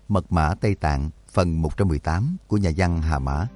Mật mã Tây Tạng phần 118 của nhà văn Hà Mã.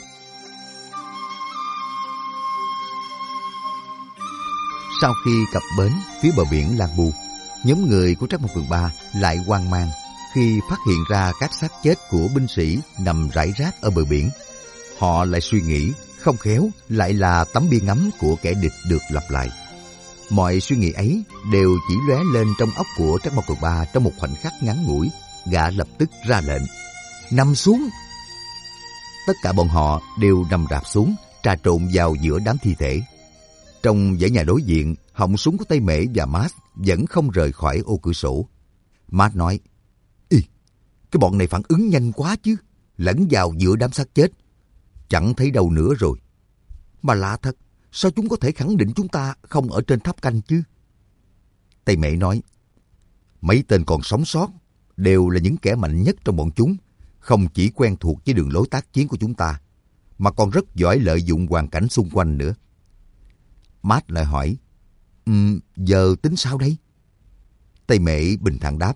Sau khi cập bến phía bờ biển Lan Bu, nhóm người của Trắc Mộc Cường Ba lại hoang mang khi phát hiện ra các xác chết của binh sĩ nằm rải rác ở bờ biển. Họ lại suy nghĩ, không khéo lại là tấm bia ngắm của kẻ địch được lặp lại. Mọi suy nghĩ ấy đều chỉ lóe lên trong óc của Trắc Mộc Cường Ba trong một khoảnh khắc ngắn ngủi. Gã lập tức ra lệnh, nằm xuống. Tất cả bọn họ đều nằm rạp xuống, trà trộn vào giữa đám thi thể. Trong dãy nhà đối diện, họng súng của Tây Mễ và Mát vẫn không rời khỏi ô cửa sổ. Mát nói, cái bọn này phản ứng nhanh quá chứ, lẫn vào giữa đám xác chết. Chẳng thấy đâu nữa rồi. Mà lạ thật, sao chúng có thể khẳng định chúng ta không ở trên tháp canh chứ? Tây Mễ nói, mấy tên còn sống sót đều là những kẻ mạnh nhất trong bọn chúng, không chỉ quen thuộc với đường lối tác chiến của chúng ta, mà còn rất giỏi lợi dụng hoàn cảnh xung quanh nữa. Mát lại hỏi, giờ tính sao đây? Tây Mễ bình thản đáp,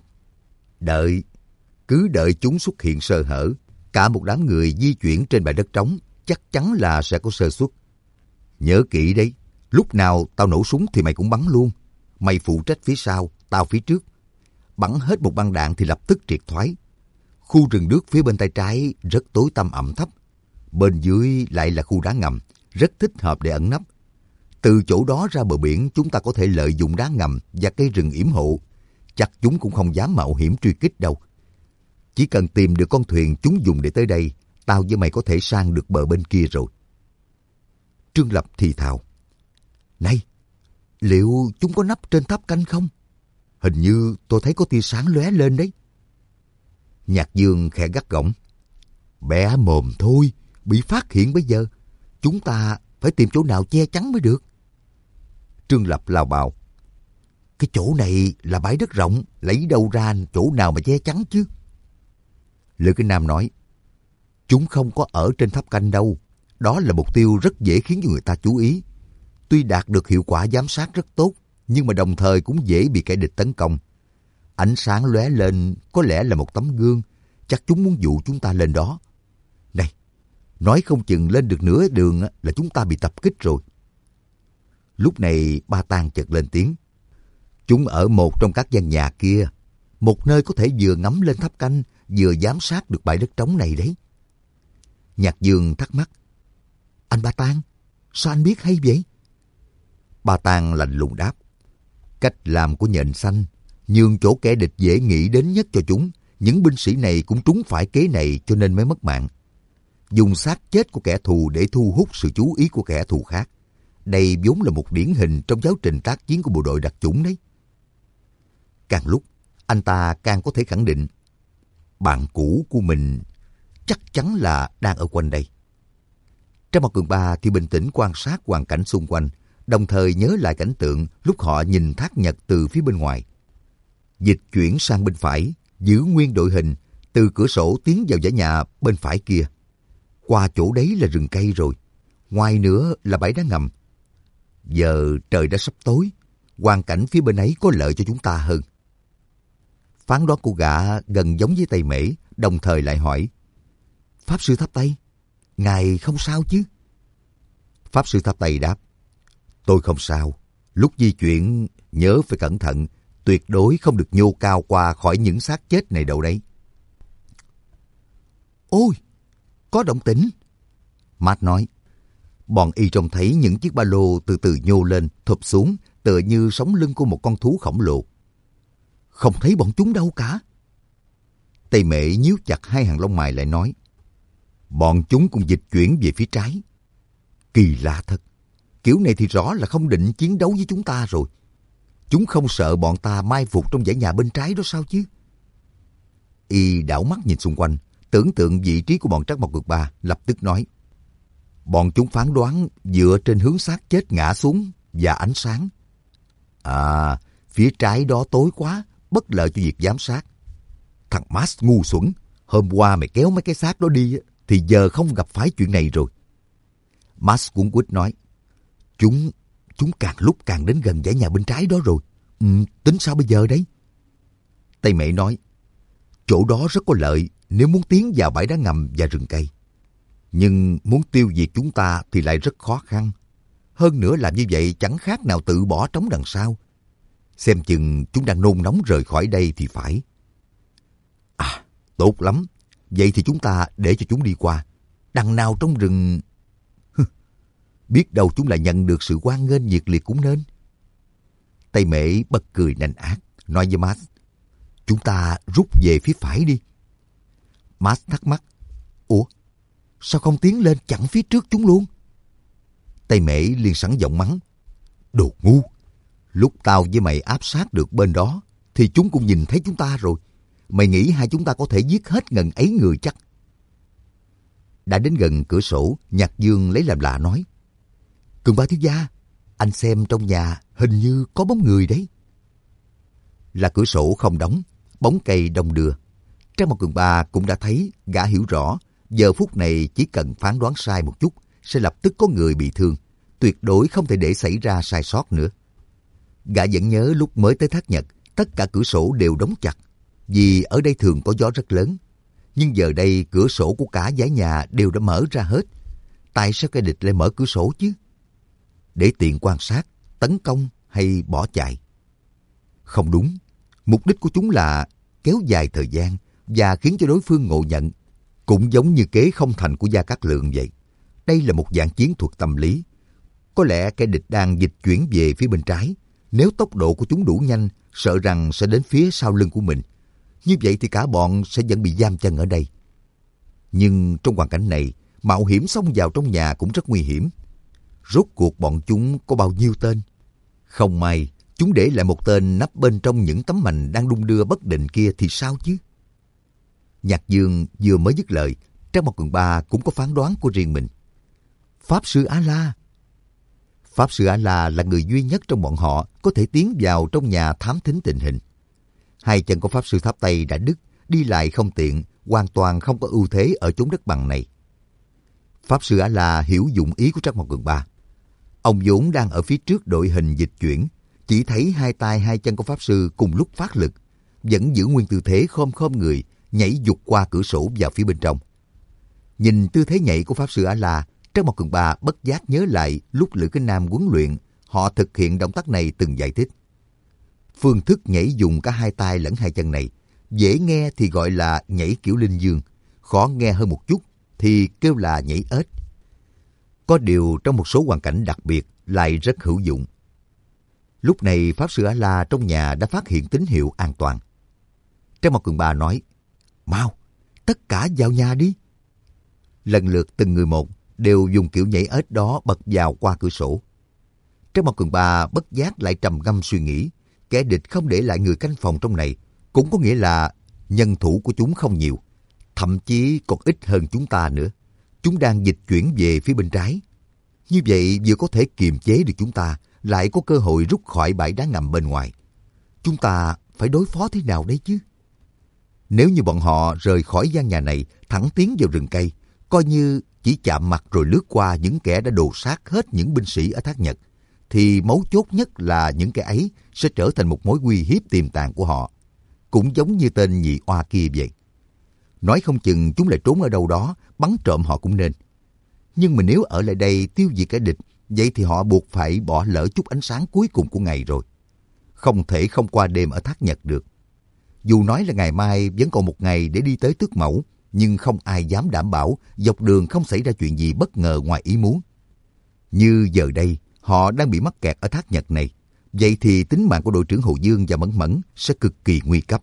cứ đợi chúng xuất hiện sơ hở. Cả một đám người di chuyển trên bãi đất trống, chắc chắn là sẽ có sơ suất. Nhớ kỹ đấy, lúc nào tao nổ súng thì mày cũng bắn luôn. Mày phụ trách phía sau, tao phía trước. Bắn hết một băng đạn thì lập tức triệt thoái. Khu rừng nước phía bên tay trái rất tối tăm ẩm thấp. Bên dưới lại là khu đá ngầm, rất thích hợp để ẩn nấp. Từ chỗ đó ra bờ biển chúng ta có thể lợi dụng đá ngầm và cây rừng yểm hộ. Chắc chúng cũng không dám mạo hiểm truy kích đâu. Chỉ cần tìm được con thuyền chúng dùng để tới đây, tao với mày có thể sang được bờ bên kia rồi. Trương Lập thì thào, này, liệu chúng có nấp trên tháp canh không? Hình như tôi thấy có tia sáng lóe lên đấy. Nhạc Dương khẽ gắt gỏng, bẻ mồm thôi, bị phát hiện bây giờ. Chúng ta phải tìm chỗ nào che chắn mới được. Trương Lập lào bào, cái chỗ này là bãi đất rộng, lấy đâu ra chỗ nào mà che chắn chứ? Lữ Kinh Nam nói, chúng không có ở trên tháp canh đâu. Đó là mục tiêu rất dễ khiến cho người ta chú ý. Tuy đạt được hiệu quả giám sát rất tốt, nhưng mà đồng thời cũng dễ bị kẻ địch tấn công. Ánh sáng lóe lên có lẽ là một tấm gương, chắc chúng muốn dụ chúng ta lên đó. Này, nói không chừng lên được nửa đường là chúng ta bị tập kích rồi. Lúc này Ba Tang chợt lên tiếng, chúng ở một trong các gian nhà kia, một nơi có thể vừa ngắm lên tháp canh, vừa giám sát được bãi đất trống này đấy. Nhạc Dương thắc mắc, anh Ba Tang, sao anh biết hay vậy? Ba Tang lạnh lùng đáp, cách làm của nhện xanh, nhường chỗ kẻ địch dễ nghĩ đến nhất cho chúng. Những binh sĩ này cũng trúng phải kế này cho nên mới mất mạng. Dùng xác chết của kẻ thù để thu hút sự chú ý của kẻ thù khác. Đây vốn là một điển hình trong giáo trình tác chiến của bộ đội đặc chủng đấy. Càng lúc, anh ta càng có thể khẳng định, bạn cũ của mình chắc chắn là đang ở quanh đây. Trắc Mộc Cường Ba thì bình tĩnh quan sát hoàn cảnh xung quanh, đồng thời nhớ lại cảnh tượng lúc họ nhìn thác nhật từ phía bên ngoài. Dịch chuyển sang bên phải, giữ nguyên đội hình, từ cửa sổ tiến vào dãy nhà bên phải kia. Qua chỗ đấy là rừng cây rồi, ngoài nữa là bãi đá ngầm. Giờ trời đã sắp tối, hoàn cảnh phía bên ấy có lợi cho chúng ta hơn. Phán đoán của gã gần giống với Tây Mễ, đồng thời lại hỏi, Pháp Sư Tháp Tây, ngài không sao chứ? Pháp Sư Tháp Tây đáp, tôi không sao. Lúc di chuyển nhớ phải cẩn thận, tuyệt đối không được nhô cao qua khỏi những xác chết này đâu đấy. Ôi, có động tĩnh. Matt nói, bọn y trông thấy những chiếc ba lô từ từ nhô lên, thụp xuống, tựa như sống lưng của một con thú khổng lồ. Không thấy bọn chúng đâu cả. Tây Mễ nhíu chặt hai hàng lông mày lại nói, bọn chúng cũng dịch chuyển về phía trái. Kỳ lạ thật, kiểu này thì rõ là không định chiến đấu với chúng ta rồi. Chúng không sợ bọn ta mai phục trong dãy nhà bên trái đó sao chứ? Y đảo mắt nhìn xung quanh, tưởng tượng vị trí của bọn Trắc Mộc Cường Ba, lập tức nói, bọn chúng phán đoán dựa trên hướng xác chết ngã xuống và ánh sáng. À, phía trái đó tối quá, bất lợi cho việc giám sát. Thằng Max ngu xuẩn, hôm qua mày kéo mấy cái xác đó đi thì giờ không gặp phải chuyện này rồi. Max cuống quýt nói, Chúng càng lúc càng đến gần dãy nhà bên trái đó rồi. Tính sao bây giờ đấy? Tây Mễ nói, Chỗ đó rất có lợi nếu muốn tiến vào bãi đá ngầm và rừng cây. Nhưng muốn tiêu diệt chúng ta thì lại rất khó khăn. Hơn nữa làm như vậy chẳng khác nào tự bỏ trống đằng sau. Xem chừng chúng đang nôn nóng rời khỏi đây thì phải. À, tốt lắm. Vậy thì chúng ta để cho chúng đi qua. Đằng nào trong rừng... Biết đâu chúng lại nhận được sự hoan nghênh nhiệt liệt cũng nên. Tây Mễ bật cười nành ác, nói với Max, chúng ta rút về phía phải đi. Max thắc mắc, ủa, sao không tiến lên chặn phía trước chúng luôn? Tây Mễ liền sẵn giọng mắng, đồ ngu, lúc tao với mày áp sát được bên đó, thì chúng cũng nhìn thấy chúng ta rồi. Mày nghĩ hai chúng ta có thể giết hết ngần ấy người chắc? Đã đến gần cửa sổ, Nhạc Dương lấy làm lạ nói, Cường Ba thiếu gia, anh xem trong nhà hình như có bóng người đấy. Là cửa sổ không đóng, bóng cây đông đưa. Trang một Cường Ba cũng đã thấy, gã hiểu rõ, giờ phút này chỉ cần phán đoán sai một chút, sẽ lập tức có người bị thương, tuyệt đối không thể để xảy ra sai sót nữa. Gã vẫn nhớ lúc mới tới Thác Nhật, tất cả cửa sổ đều đóng chặt, vì ở đây thường có gió rất lớn. Nhưng giờ đây cửa sổ của cả dãy nhà đều đã mở ra hết. Tại sao kẻ địch lại mở cửa sổ chứ? Để tiện quan sát, tấn công hay bỏ chạy? Không đúng, mục đích của chúng là kéo dài thời gian và khiến cho đối phương ngộ nhận. Cũng giống như kế không thành của Gia Cát Lượng vậy. Đây là một dạng chiến thuật tâm lý. Có lẽ kẻ địch đang dịch chuyển về phía bên trái. Nếu tốc độ của chúng đủ nhanh, sợ rằng sẽ đến phía sau lưng của mình. Như vậy thì cả bọn sẽ vẫn bị giam chân ở đây. Nhưng trong hoàn cảnh này, mạo hiểm xông vào trong nhà cũng rất nguy hiểm. Rốt cuộc bọn chúng có bao nhiêu tên? Không may, chúng để lại một tên nấp bên trong những tấm mành đang đung đưa bất định kia thì sao chứ? Nhạc Dương vừa mới dứt lời, Trang Một Cường Ba cũng có phán đoán của riêng mình. Pháp Sư Á-La. Pháp Sư Á-La là người duy nhất trong bọn họ có thể tiến vào trong nhà thám thính tình hình. Hai chân của Pháp Sư Tháp Tây đã đứt, đi lại không tiện, hoàn toàn không có ưu thế ở chốn đất bằng này. Pháp Sư Á-La hiểu dụng ý của Trác Mộc Cường Ba. Ông vốn đang ở phía trước đội hình dịch chuyển, chỉ thấy hai tay hai chân của Pháp Sư cùng lúc phát lực, vẫn giữ nguyên tư thế khom khom người, nhảy vụt qua cửa sổ vào phía bên trong. Nhìn tư thế nhảy của Pháp Sư Á-La, Trác Mộc Cường Ba bất giác nhớ lại lúc Lữ Kinh Nam huấn luyện, họ thực hiện động tác này từng giải thích. Phương thức nhảy dùng cả hai tay lẫn hai chân này, dễ nghe thì gọi là nhảy kiểu linh dương, khó nghe hơn một chút thì kêu là nhảy ếch. Có điều trong một số hoàn cảnh đặc biệt lại rất hữu dụng. Lúc này Pháp Sư Á-La trong nhà đã phát hiện tín hiệu an toàn. Trác Mộc Cường Ba nói, mau, tất cả vào nhà đi. Lần lượt từng người một đều dùng kiểu nhảy ếch đó bật vào qua cửa sổ. Trác Mộc Cường Ba bất giác lại trầm ngâm suy nghĩ, kẻ địch không để lại người canh phòng trong này, cũng có nghĩa là nhân thủ của chúng không nhiều, thậm chí còn ít hơn chúng ta nữa. Chúng đang dịch chuyển về phía bên trái. Như vậy vừa có thể kiềm chế được chúng ta, lại có cơ hội rút khỏi bãi đá ngầm bên ngoài. Chúng ta phải đối phó thế nào đấy chứ? Nếu như bọn họ rời khỏi gian nhà này, thẳng tiến vào rừng cây, coi như chỉ chạm mặt rồi lướt qua những kẻ đã đồ sát hết những binh sĩ ở Thác Nhật, thì mấu chốt nhất là những kẻ ấy sẽ trở thành một mối uy hiếp tiềm tàng của họ. Cũng giống như tên nhị oa kia vậy. Nói không chừng chúng lại trốn ở đâu đó, bắn trộm họ cũng nên. Nhưng mà nếu ở lại đây tiêu diệt kẻ địch, vậy thì họ buộc phải bỏ lỡ chút ánh sáng cuối cùng của ngày rồi. Không thể không qua đêm ở Thác Nhật được. Dù nói là ngày mai vẫn còn một ngày để đi tới Tước Mẫu, nhưng không ai dám đảm bảo dọc đường không xảy ra chuyện gì bất ngờ ngoài ý muốn. Như giờ đây, họ đang bị mắc kẹt ở Thác Nhật này. Vậy thì tính mạng của đội trưởng Hồ Dương và Mẫn Mẫn sẽ cực kỳ nguy cấp.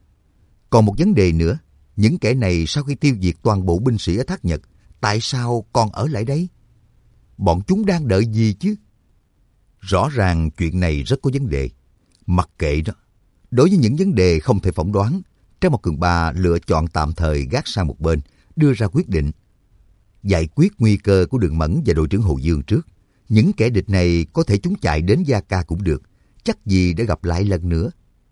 Còn một vấn đề nữa, những kẻ này sau khi tiêu diệt toàn bộ binh sĩ ở Thác Nhật, tại sao còn ở lại đây? Bọn chúng đang đợi gì chứ? Rõ ràng chuyện này rất có vấn đề. Mặc kệ đó. Đối với những vấn đề không thể phỏng đoán, Trác Mộc Cường Ba lựa chọn tạm thời gác sang một bên, đưa ra quyết định. Giải quyết nguy cơ của Đường Mẫn và đội trưởng Hồ Dương trước. Những kẻ địch này có thể chúng chạy đến Gia Ca cũng được, chắc gì để gặp lại lần nữa.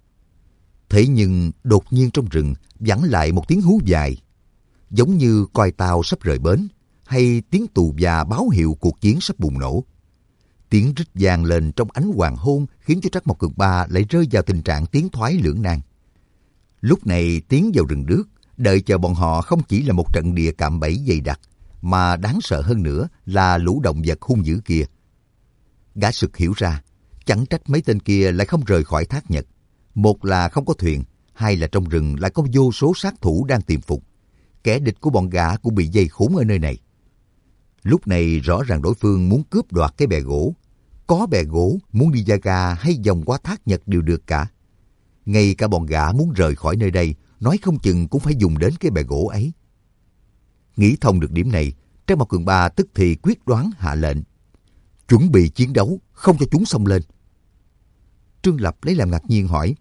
Thế nhưng đột nhiên trong rừng vẳng lại một tiếng hú dài, giống như coi tàu sắp rời bến, hay tiếng tù và báo hiệu cuộc chiến sắp bùng nổ. Tiếng rít vang lên trong ánh hoàng hôn khiến cho Trác Mộc Cường Ba lại rơi vào tình trạng tiến thoái lưỡng nan. Lúc này tiến vào rừng đước, đợi chờ bọn họ không chỉ là một trận địa cạm bẫy dày đặc, mà đáng sợ hơn nữa là lũ động vật hung dữ kia. Gã sực hiểu ra, chẳng trách mấy tên kia lại không rời khỏi Thác Nhật. Một là không có thuyền, hai là trong rừng lại có vô số sát thủ đang tiềm phục. Kẻ địch của bọn gã cũng bị dây khốn ở nơi này. Lúc này rõ ràng đối phương muốn cướp đoạt cái bè gỗ. Có bè gỗ, muốn đi Yaga hay vòng qua Thác Nhật đều được cả. Ngay cả bọn gã muốn rời khỏi nơi đây, nói không chừng cũng phải dùng đến cái bè gỗ ấy. Nghĩ thông được điểm này, Trang Mộc Cường Ba tức thì quyết đoán hạ lệnh. Chuẩn bị chiến đấu, không cho chúng xông lên. Trương Lập lấy làm ngạc nhiên hỏi.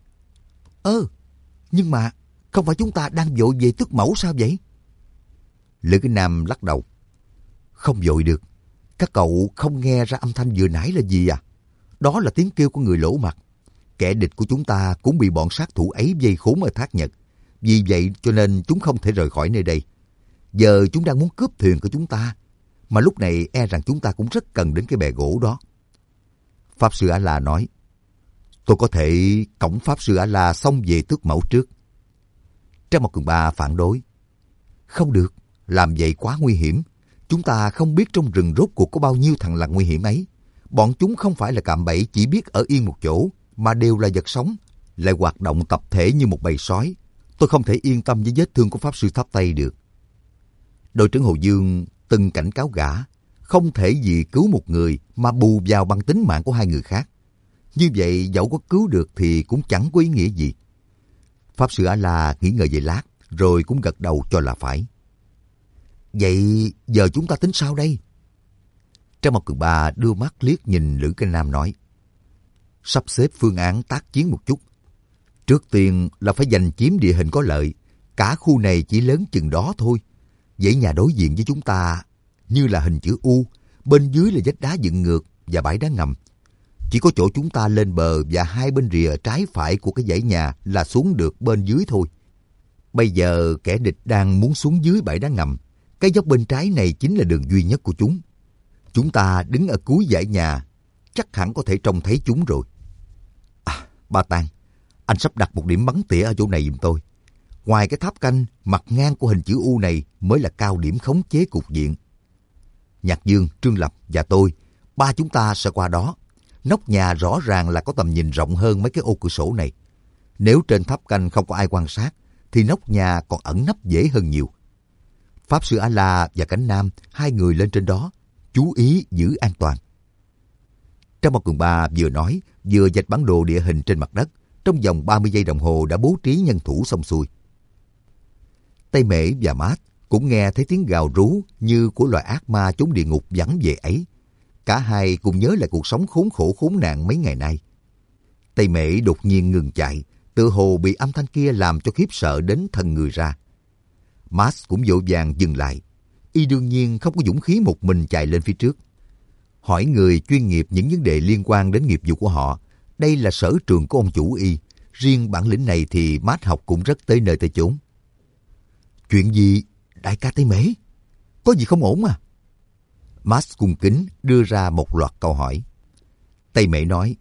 Nhưng mà không phải chúng ta đang vội về Tước Mẫu sao vậy? Lữ Kinh Nam lắc đầu. Không vội được. Các cậu không nghe ra âm thanh vừa nãy là gì à? Đó là tiếng kêu của người lỗ mặt. Kẻ địch của chúng ta cũng bị bọn sát thủ ấy vây khốn ở Thác Nhật. Vì vậy cho nên chúng không thể rời khỏi nơi đây. Giờ chúng đang muốn cướp thuyền của chúng ta. Mà lúc này e rằng chúng ta cũng rất cần đến cái bè gỗ đó. Pháp Sư A-la nói. Tôi có thể cõng Pháp Sư A-la xông về Tước Mẫu trước. Trang Mộc Cường Ba phản đối. Không được, làm vậy quá nguy hiểm. Chúng ta không biết trong rừng rốt cuộc có bao nhiêu thằng lằn nguy hiểm ấy. Bọn chúng không phải là cạm bẫy chỉ biết ở yên một chỗ, mà đều là vật sống, lại hoạt động tập thể như một bầy sói. Tôi không thể yên tâm với vết thương của Pháp Sư Tháp Tây được. Đội trưởng Hồ Dương từng cảnh cáo gã, không thể vì cứu một người mà bù vào bằng tính mạng của hai người khác. Như vậy dẫu có cứu được thì cũng chẳng có ý nghĩa gì. Pháp Sư A-la nghĩ ngợi về lát, rồi cũng gật đầu cho là phải. Vậy giờ chúng ta tính sao đây? Trang Mộc Cường Ba đưa mắt liếc nhìn Lữ Kinh Nam nói. Sắp xếp phương án tác chiến một chút. Trước tiên là phải giành chiếm địa hình có lợi. Cả khu này chỉ lớn chừng đó thôi. Dãy nhà đối diện với chúng ta như là hình chữ U, bên dưới là vách đá dựng ngược và bãi đá ngầm. Chỉ có chỗ chúng ta lên bờ và hai bên rìa trái phải của cái dãy nhà là xuống được bên dưới thôi. Bây giờ kẻ địch đang muốn xuống dưới bãi đá ngầm. Cái dốc bên trái này chính là đường duy nhất của chúng. Chúng ta đứng ở cuối dãy nhà, chắc hẳn có thể trông thấy chúng rồi. Ba Tang, anh sắp đặt một điểm bắn tỉa ở chỗ này giùm tôi. Ngoài cái tháp canh, mặt ngang của hình chữ U này mới là cao điểm khống chế cục diện. Nhạc Dương, Trương Lập và tôi, ba chúng ta sẽ qua đó. Nóc nhà rõ ràng là có tầm nhìn rộng hơn mấy cái ô cửa sổ này. Nếu trên tháp canh không có ai quan sát, thì nóc nhà còn ẩn nấp dễ hơn nhiều. Pháp Sư A-la và Cảnh Nam, hai người lên trên đó, chú ý giữ an toàn. Trang Mộc Cường Ba vừa nói, vừa vạch bản đồ địa hình trên mặt đất, trong vòng 30 giây đồng hồ đã bố trí nhân thủ xong xuôi. Tây Mễ và Mát cũng nghe thấy tiếng gào rú như của loài ác ma trốn địa ngục vắng về ấy. Cả hai cùng nhớ lại cuộc sống khốn khổ khốn nạn mấy ngày nay. Tây Mễ đột nhiên ngừng chạy, tựa hồ bị âm thanh kia làm cho khiếp sợ đến thần người ra. Mát cũng vội vàng dừng lại. Y đương nhiên không có dũng khí một mình chạy lên phía trước. Hỏi người chuyên nghiệp những vấn đề liên quan đến nghiệp vụ của họ. Đây là sở trường của ông chủ Y. Riêng bản lĩnh này thì Mát học cũng rất tới nơi tới chốn. Chuyện gì, đại ca Tây Mễ? Có gì không ổn à? Mát cung kính đưa ra một loạt câu hỏi. Tây Mễ nói,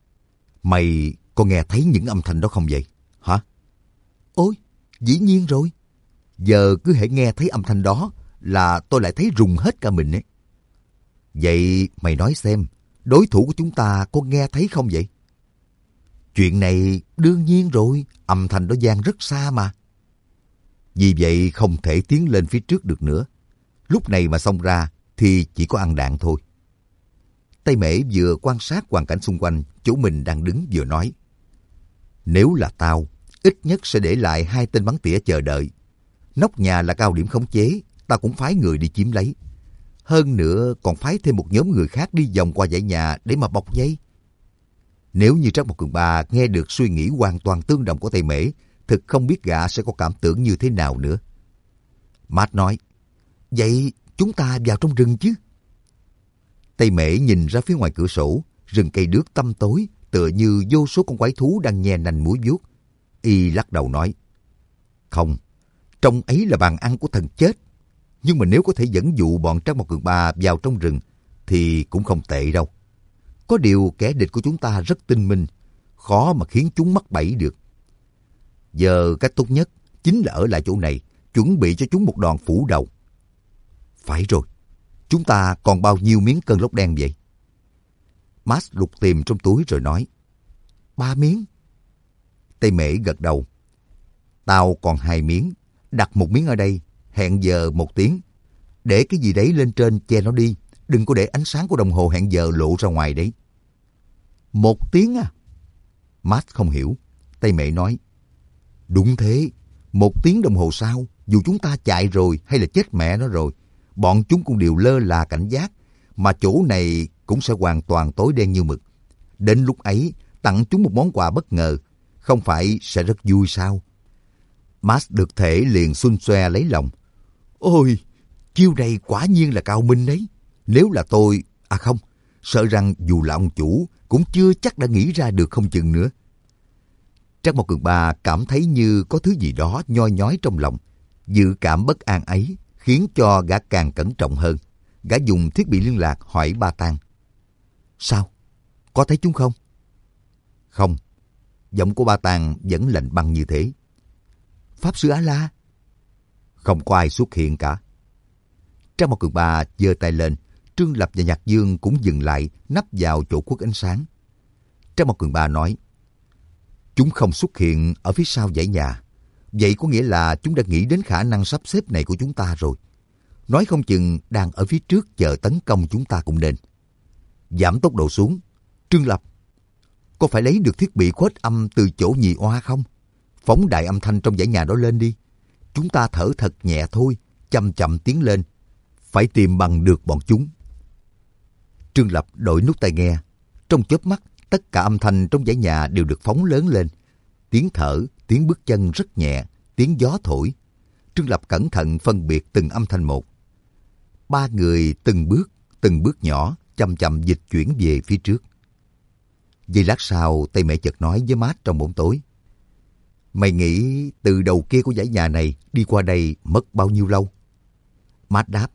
mày có nghe thấy những âm thanh đó không vậy? Hả? Ôi, dĩ nhiên rồi. Giờ cứ hễ nghe thấy âm thanh đó là tôi lại thấy rùng hết cả mình ấy. Vậy mày nói xem, đối thủ của chúng ta có nghe thấy không vậy? Chuyện này đương nhiên rồi, âm thanh đó vang rất xa mà. Vì vậy không thể tiến lên phía trước được nữa. Lúc này mà xông ra thì chỉ có ăn đạn thôi. Tây Mễ vừa quan sát hoàn cảnh xung quanh, chỗ mình đang đứng vừa nói. Nếu là tao, ít nhất sẽ để lại 2 tên bắn tỉa chờ đợi. Nóc nhà là cao điểm khống chế, tao cũng phái người đi chiếm lấy. Hơn nữa còn phái thêm một nhóm người khác đi vòng qua dãy nhà để mà bọc dây. Nếu như Trác Mộc Cường Ba nghe được suy nghĩ hoàn toàn tương đồng của Tây Mễ, thực không biết gã sẽ có cảm tưởng như thế nào nữa. Mát nói, vậy chúng ta vào trong rừng chứ? Tây Mễ nhìn ra phía ngoài cửa sổ, rừng cây đước tăm tối, tựa như vô số con quái thú đang nhe nanh múa vuốt. Y lắc đầu nói, không, trong ấy là bàn ăn của thần chết. Nhưng mà nếu có thể dẫn dụ bọn Trác Mộc Cường Ba vào trong rừng thì cũng không tệ đâu. Có điều kẻ địch của chúng ta rất tinh minh, khó mà khiến chúng mắc bẫy được. Giờ cách tốt nhất chính là ở lại chỗ này, chuẩn bị cho chúng một đòn phủ đầu. Phải rồi, chúng ta còn bao nhiêu miếng cân lốc đen vậy? Max lục tìm trong túi rồi nói. 3 miếng. Tây Mễ gật đầu. Tao còn 2 miếng, đặt một miếng ở đây, hẹn giờ 1 tiếng. Để cái gì đấy lên trên che nó đi, đừng có để ánh sáng của đồng hồ hẹn giờ lộ ra ngoài đấy. 1 tiếng à? Max không hiểu. Tây Mễ nói. Đúng thế, 1 tiếng đồng hồ sau, dù chúng ta chạy rồi hay là chết mẹ nó rồi, bọn chúng cũng đều lơ là cảnh giác, mà chỗ này cũng sẽ hoàn toàn tối đen như mực. Đến lúc ấy, tặng chúng một món quà bất ngờ, không phải sẽ rất vui sao? Max được thể liền xun xoe lấy lòng. Ôi, chiêu này quả nhiên là cao minh đấy. Nếu là tôi, không, sợ rằng dù là ông chủ cũng chưa chắc đã nghĩ ra được không chừng nữa. Trác Mộc Cường Ba cảm thấy như có thứ gì đó nhoi nhói trong lòng. Dự cảm bất an ấy khiến cho gã càng cẩn trọng hơn. Gã dùng thiết bị liên lạc hỏi Ba Tang. Sao? Có thấy chúng không? Không. Giọng của Ba Tang vẫn lạnh băng như thế. Pháp sư A-la? Không có ai xuất hiện cả. Trác Mộc Cường Ba giơ tay lên. Trương Lập và Nhạc Dương cũng dừng lại, nấp vào chỗ khuất ánh sáng. Trác Mộc Cường Ba nói. Chúng không xuất hiện ở phía sau dãy nhà. Vậy có nghĩa là chúng đã nghĩ đến khả năng sắp xếp này của chúng ta rồi. Nói không chừng đang ở phía trước chờ tấn công chúng ta cũng nên. Giảm tốc độ xuống. Trương Lập, có phải lấy được thiết bị khuếch âm từ chỗ nhì oa không? Phóng đại âm thanh trong dãy nhà đó lên đi. Chúng ta thở thật nhẹ thôi, chậm chậm tiến lên. Phải tìm bằng được bọn chúng. Trương Lập đổi nút tai nghe. Trong chớp mắt, tất cả âm thanh trong dãy nhà đều được phóng lớn lên. Tiếng thở, tiếng bước chân rất nhẹ, tiếng gió thổi. Trương Lập cẩn thận phân biệt từng âm thanh một. 3 người từng bước nhỏ, chậm chậm dịch chuyển về phía trước. Giây lát sau, Tây Mẹ chợt nói với Matt trong bóng tối. Mày nghĩ từ đầu kia của dãy nhà này đi qua đây mất bao nhiêu lâu? Matt đáp.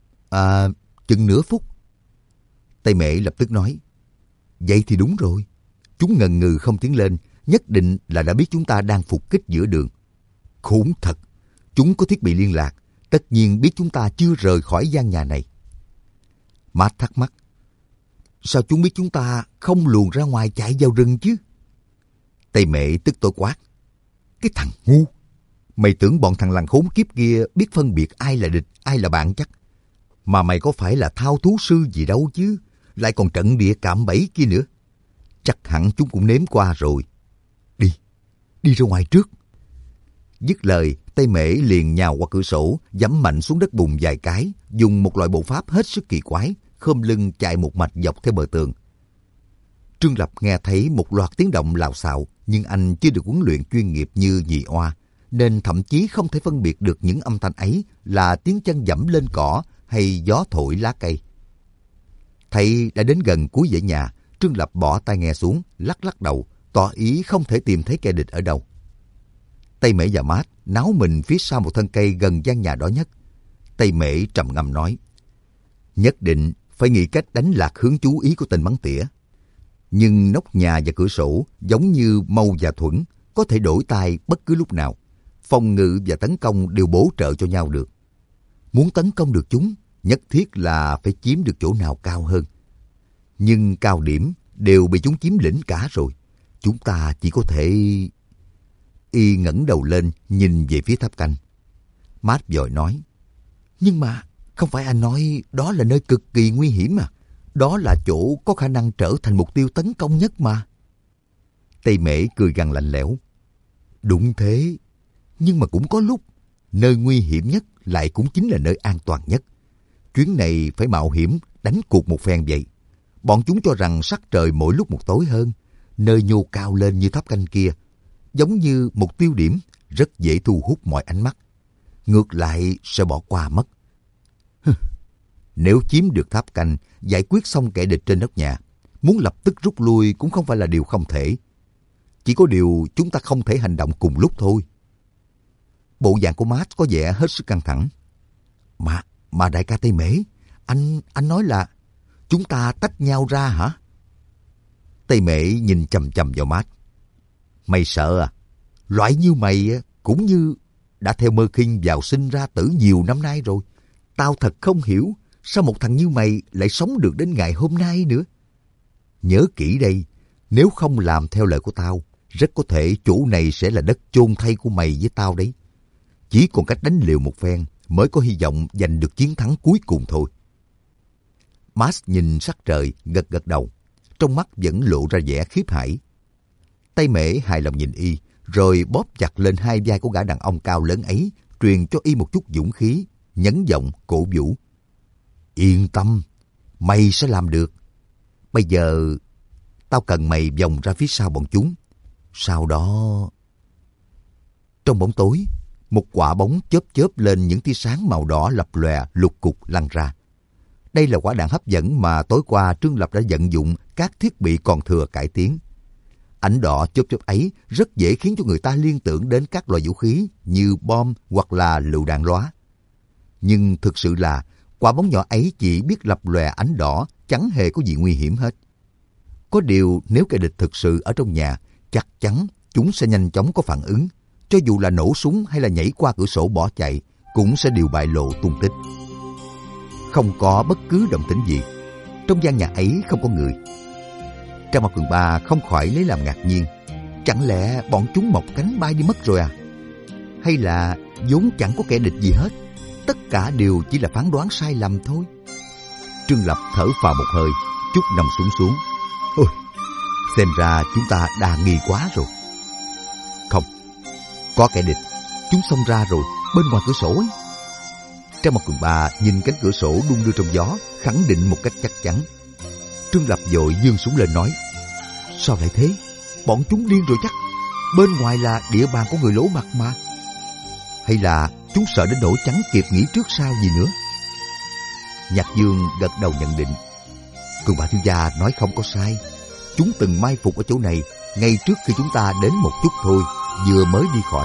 Chừng nửa phút. Tây Mẹ lập tức nói. Vậy thì đúng rồi. Chúng ngần ngừ không tiến lên, nhất định là đã biết chúng ta đang phục kích giữa đường. Khốn thật. Chúng có thiết bị liên lạc, tất nhiên biết chúng ta chưa rời khỏi gian nhà này. Matt thắc mắc. Sao chúng biết chúng ta không luồn ra ngoài chạy vào rừng chứ? Tây Mẹ tức tối quát. Cái thằng ngu! Mày tưởng bọn thằng lằn khốn kiếp kia biết phân biệt ai là địch, ai là bạn chắc. Mà mày có phải là thao thú sư gì đâu chứ, lại còn trận địa cạm bẫy kia nữa. Chắc hẳn chúng cũng nếm qua rồi. Đi ra ngoài trước. Dứt lời, Tây Mễ liền nhào qua cửa sổ, giẫm mạnh xuống đất bùn vài cái, dùng một loại bộ pháp hết sức kỳ quái, khom lưng chạy một mạch dọc theo bờ tường. Trương Lập nghe thấy một loạt tiếng động lạo xạo, nhưng anh chưa được huấn luyện chuyên nghiệp như nhị oa, nên thậm chí không thể phân biệt được những âm thanh ấy là tiếng chân dẫm lên cỏ hay gió thổi lá cây. Thấy đã đến gần cuối dãy nhà, Trương Lập bỏ tai nghe xuống, lắc lắc đầu, tỏ ý không thể tìm thấy kẻ địch ở đâu. Tây Mễ và Matt náo mình phía sau một thân cây gần gian nhà đó nhất. Tây Mễ trầm ngâm nói. Nhất định phải nghĩ cách đánh lạc hướng chú ý của tên bắn tỉa. Nhưng nóc nhà và cửa sổ giống như mâu và thuẫn, có thể đổi tay bất cứ lúc nào. Phòng ngự và tấn công đều bổ trợ cho nhau được. Muốn tấn công được chúng, nhất thiết là phải chiếm được chỗ nào cao hơn. Nhưng cao điểm đều bị chúng chiếm lĩnh cả rồi. Chúng ta chỉ có thể... Y ngẩng đầu lên nhìn về phía tháp canh. Matt vội nói. Nhưng mà không phải anh nói đó là nơi cực kỳ nguy hiểm mà. Đó là chỗ có khả năng trở thành mục tiêu tấn công nhất mà. Tây Mễ cười gằn lạnh lẽo. Đúng thế. Nhưng mà cũng có lúc nơi nguy hiểm nhất lại cũng chính là nơi an toàn nhất. Chuyến này phải mạo hiểm đánh cuộc một phen vậy. Bọn chúng cho rằng sắc trời mỗi lúc một tối hơn. Nơi nhô cao lên như tháp canh kia, giống như một tiêu điểm rất dễ thu hút mọi ánh mắt. Ngược lại sẽ bỏ qua mất. Nếu chiếm được tháp canh, giải quyết xong kẻ địch trên nóc nhà, muốn lập tức rút lui cũng không phải là điều không thể. Chỉ có điều chúng ta không thể hành động cùng lúc thôi. Bộ dạng của Matt có vẻ hết sức căng thẳng. Mà đại ca Tây Mễ, anh nói là chúng ta tách nhau ra hả? Tây Mễ nhìn chằm chằm vào Matt. Mày sợ à? Loại như mày cũng như đã theo Mơ Kinh vào sinh ra tử nhiều năm nay rồi. Tao thật không hiểu sao một thằng như mày lại sống được đến ngày hôm nay nữa. Nhớ kỹ đây, nếu không làm theo lời của tao, rất có thể chỗ này sẽ là đất chôn thay của mày với tao đấy. Chỉ còn cách đánh liều một phen mới có hy vọng giành được chiến thắng cuối cùng thôi. Max nhìn sắc trời, gật gật đầu. Trong mắt vẫn lộ ra vẻ khiếp hãi. Tay Mễ hài lòng nhìn y, rồi bóp chặt lên hai vai của gã đàn ông cao lớn ấy, truyền cho y một chút dũng khí, nhấn giọng cổ vũ. Yên tâm, mày sẽ làm được. Bây giờ, tao cần mày vòng ra phía sau bọn chúng. Sau đó... Trong bóng tối, một quả bóng chớp chớp lên những tia sáng màu đỏ lập lòe lục cục lăn ra. Đây là quả đạn hấp dẫn mà tối qua Trương Lập đã vận dụng các thiết bị còn thừa cải tiến. Ánh đỏ chớp chớp ấy rất dễ khiến cho người ta liên tưởng đến các loại vũ khí như bom hoặc là lựu đạn lóa. Nhưng thực sự là quả bóng nhỏ ấy chỉ biết lập lòe ánh đỏ, chẳng hề có gì nguy hiểm hết. Có điều nếu kẻ địch thực sự ở trong nhà, chắc chắn chúng sẽ nhanh chóng có phản ứng. Cho dù là nổ súng hay là nhảy qua cửa sổ bỏ chạy, cũng sẽ đều bại lộ tung tích. Không có bất cứ động tĩnh gì. Trong gian nhà ấy không có người. Trang Mặt Cường Ba không khỏi lấy làm ngạc nhiên. Chẳng lẽ bọn chúng mọc cánh bay đi mất rồi à? Hay là vốn chẳng có kẻ địch gì hết? Tất cả đều chỉ là phán đoán sai lầm thôi. Trương Lập thở phào một hơi, chút nằm xuống. Ôi, xem ra chúng ta đa nghi quá rồi. Không, có kẻ địch. Chúng xông ra rồi, bên ngoài cửa sổ ấy. Trang Mặt Cường Ba nhìn cánh cửa sổ đung đưa trong gió, khẳng định một cách chắc chắn. Trương Lập vội giương súng lên nói, sao lại thế? Bọn chúng điên rồi chắc. Bên ngoài là địa bàn của người lỗ mặt mà. Hay là chúng sợ đến nỗi chẳng kịp nghĩ trước sau gì nữa? Nhạc Dương gật đầu nhận định. Cường Ba thiếu gia nói không có sai. Chúng từng mai phục ở chỗ này ngay trước khi chúng ta đến một chút thôi, vừa mới đi khỏi.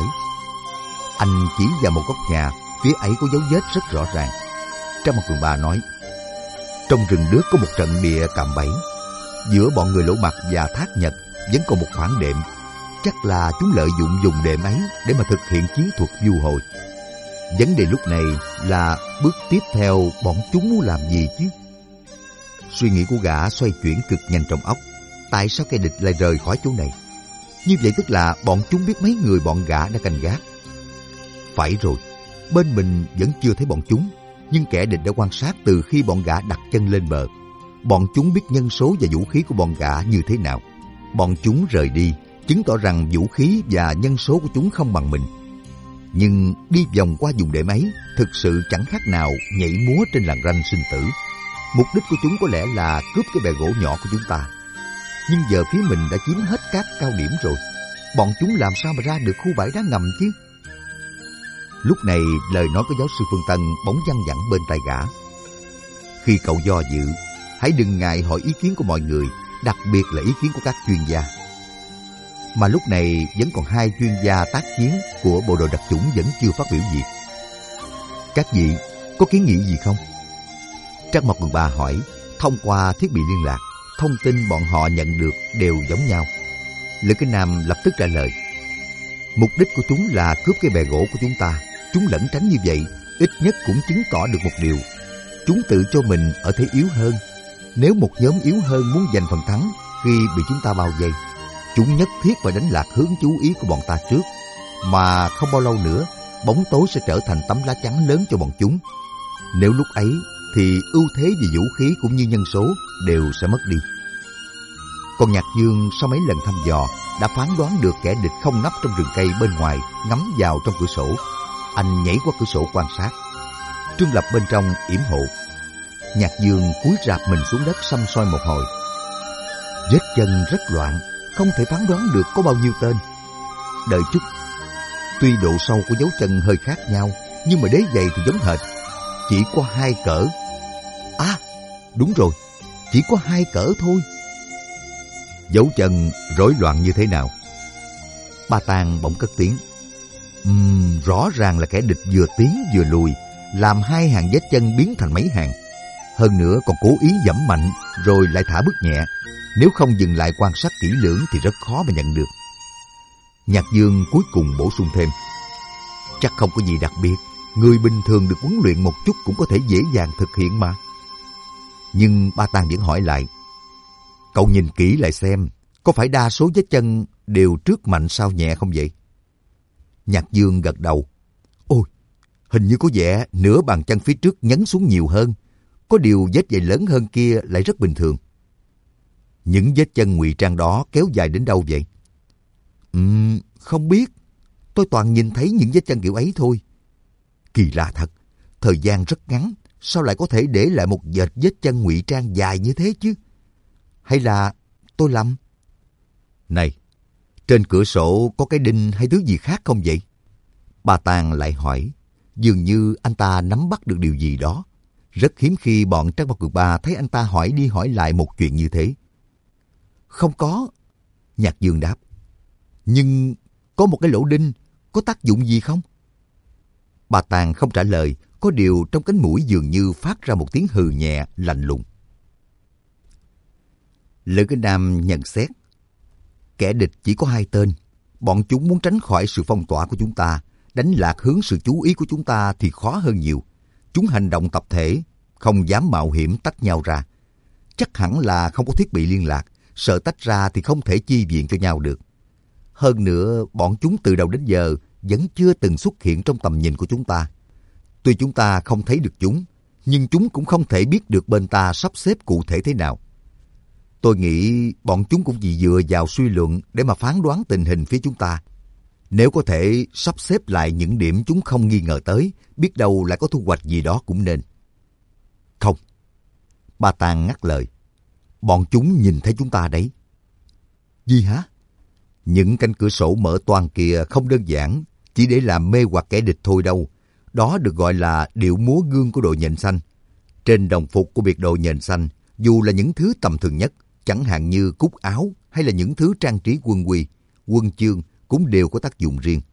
Anh chỉ vào một góc nhà, phía ấy có dấu vết rất rõ ràng. Trang Mặt Cường Ba nói, trong rừng đước có một trận địa cạm bẫy. Giữa bọn người lỗ mặt và Thác Nhật vẫn còn một khoảng đệm. Chắc là chúng lợi dụng dùng đệm ấy để mà thực hiện chiến thuật vưu hồi. Vấn đề lúc này là bước tiếp theo bọn chúng muốn làm gì chứ? Suy nghĩ của gã xoay chuyển cực nhanh trong óc. Tại sao kẻ địch lại rời khỏi chỗ này? Như vậy tức là bọn chúng biết mấy người bọn gã đã canh gác. Phải rồi, bên mình vẫn chưa thấy bọn chúng, nhưng kẻ địch đã quan sát từ khi bọn gã đặt chân lên bờ. Bọn chúng biết nhân số và vũ khí của bọn gã như thế nào. Bọn chúng rời đi, chứng tỏ rằng vũ khí và nhân số của chúng không bằng mình. Nhưng đi vòng qua vùng đệm ấy thực sự chẳng khác nào nhảy múa trên làn ranh sinh tử. Mục đích của chúng có lẽ là cướp cái bè gỗ nhỏ của chúng ta. Nhưng giờ phía mình đã chiếm hết các cao điểm rồi. Bọn chúng làm sao mà ra được khu bãi đá ngầm chứ? Lúc này lời nói của giáo sư Phương Tân bỗng văng vẳng bên tai gã. Khi cậu do dự, hãy đừng ngại hỏi ý kiến của mọi người, đặc biệt là ý kiến của các chuyên gia. Mà lúc này vẫn còn hai chuyên gia tác chiến của bộ đội đặc chủng vẫn chưa phát biểu gì. Các vị có kiến nghị gì không? Trang Mặt Cường Ba hỏi. Thông qua thiết bị liên lạc, thông tin bọn họ nhận được đều giống nhau. Lữ Kinh Nam lập tức trả lời. Mục đích của chúng là cướp cái bè gỗ của chúng ta. Chúng lẩn tránh như vậy, ít nhất cũng chứng tỏ được một điều. Chúng tự cho mình ở thế yếu hơn. Nếu một nhóm yếu hơn muốn giành phần thắng khi bị chúng ta bao vây, chúng nhất thiết phải đánh lạc hướng chú ý của bọn ta trước. Mà không bao lâu nữa, bóng tối sẽ trở thành tấm lá chắn lớn cho bọn chúng. Nếu lúc ấy thì ưu thế về vũ khí cũng như nhân số đều sẽ mất đi. Còn Nhạc Dương sau mấy lần thăm dò đã phán đoán được kẻ địch không nấp trong rừng cây bên ngoài, ngắm vào trong cửa sổ. Anh nhảy qua cửa sổ quan sát. Trương Lập bên trong yểm hộ. Nhạc Dương cúi rạp mình xuống đất săm soi một hồi. Vết chân rất loạn, không thể phán đoán được có bao nhiêu tên. Đợi chút. Tuy độ sâu của dấu chân hơi khác nhau, nhưng mà đế giày thì giống hệt. Chỉ có 2 cỡ. À, đúng rồi, chỉ có 2 cỡ thôi. Dấu chân rối loạn như thế nào? Ba Tàng bỗng cất tiếng. Rõ ràng là kẻ địch vừa tiến vừa lùi, làm 2 hàng vết chân biến thành mấy hàng. Hơn nữa còn cố ý giẫm mạnh rồi lại thả bước nhẹ. Nếu không dừng lại quan sát kỹ lưỡng thì rất khó mà nhận được. Nhạc Dương cuối cùng bổ sung thêm. Chắc không có gì đặc biệt, người bình thường được huấn luyện một chút cũng có thể dễ dàng thực hiện mà. Nhưng Ba Tàng vẫn hỏi lại. Cậu nhìn kỹ lại xem, có phải đa số vết chân đều trước mạnh sau nhẹ không vậy? Nhạc Dương gật đầu. Ôi, hình như có vẻ nửa bàn chân phía trước nhấn xuống nhiều hơn. Có điều vết dày lớn hơn kia lại rất bình thường. Những vết chân ngụy trang đó kéo dài đến đâu vậy? Không biết. Tôi toàn nhìn thấy những vết chân kiểu ấy thôi. Kỳ lạ thật. Thời gian rất ngắn. Sao lại có thể để lại một vệt vết chân ngụy trang dài như thế chứ? Hay là tôi lầm? Này, trên cửa sổ có cái đinh hay thứ gì khác không vậy? Ba Tàng lại hỏi. Dường như anh ta nắm bắt được điều gì đó. Rất hiếm khi bọn Trắc Mộc Cường Ba thấy anh ta hỏi đi hỏi lại một chuyện như thế. Không có. Nhạc Dương đáp. Nhưng có một cái lỗ đinh, có tác dụng gì không? Ba Tàng không trả lời, có điều trong cánh mũi dường như phát ra một tiếng hừ nhẹ, lạnh lùng. Lữ Cái Nam nhận xét. Kẻ địch chỉ có 2 tên. Bọn chúng muốn tránh khỏi sự phong tỏa của chúng ta, đánh lạc hướng sự chú ý của chúng ta thì khó hơn nhiều. Chúng hành động tập thể, không dám mạo hiểm tách nhau ra. Chắc hẳn là không có thiết bị liên lạc, sợ tách ra thì không thể chi viện cho nhau được. Hơn nữa, bọn chúng từ đầu đến giờ vẫn chưa từng xuất hiện trong tầm nhìn của chúng ta. Tuy chúng ta không thấy được chúng, nhưng chúng cũng không thể biết được bên ta sắp xếp cụ thể thế nào. Tôi nghĩ bọn chúng cũng chỉ dựa vào suy luận để mà phán đoán tình hình phía chúng ta. Nếu có thể sắp xếp lại những điểm chúng không nghi ngờ tới, biết đâu lại có thu hoạch gì đó cũng nên. Không. Ba Tàng ngắt lời. Bọn chúng nhìn thấy chúng ta đấy. Gì hả? Những cánh cửa sổ mở toang kia không đơn giản, chỉ để làm mê hoặc kẻ địch thôi đâu. Đó được gọi là điệu múa gương của đội nhện xanh. Trên đồng phục của biệt đội nhện xanh, dù là những thứ tầm thường nhất, chẳng hạn như cúc áo hay là những thứ trang trí quân quy, quân chương cũng đều có tác dụng riêng.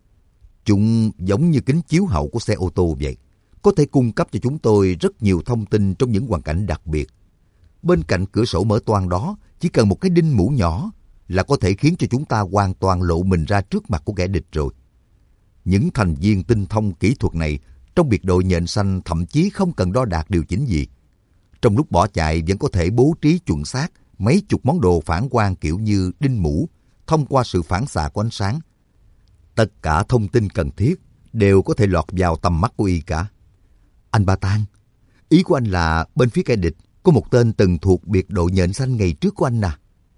Chúng giống như kính chiếu hậu của xe ô tô vậy, có thể cung cấp cho chúng tôi rất nhiều thông tin trong những hoàn cảnh đặc biệt. Bên cạnh cửa sổ mở toang đó, chỉ cần một cái đinh mũ nhỏ là có thể khiến cho chúng ta hoàn toàn lộ mình ra trước mặt của kẻ địch rồi. Những thành viên tinh thông kỹ thuật này trong biệt đội nhện xanh thậm chí không cần đo đạc điều chỉnh gì. Trong lúc bỏ chạy vẫn có thể bố trí chuẩn xác mấy chục món đồ phản quang kiểu như đinh mũ thông qua sự phản xạ của ánh sáng. Tất cả thông tin cần thiết đều có thể lọt vào tầm mắt của y cả. Anh Ba Tàng, ý của anh là bên phía kẻ địch có một tên từng thuộc biệt đội nhện xanh ngày trước của anh à?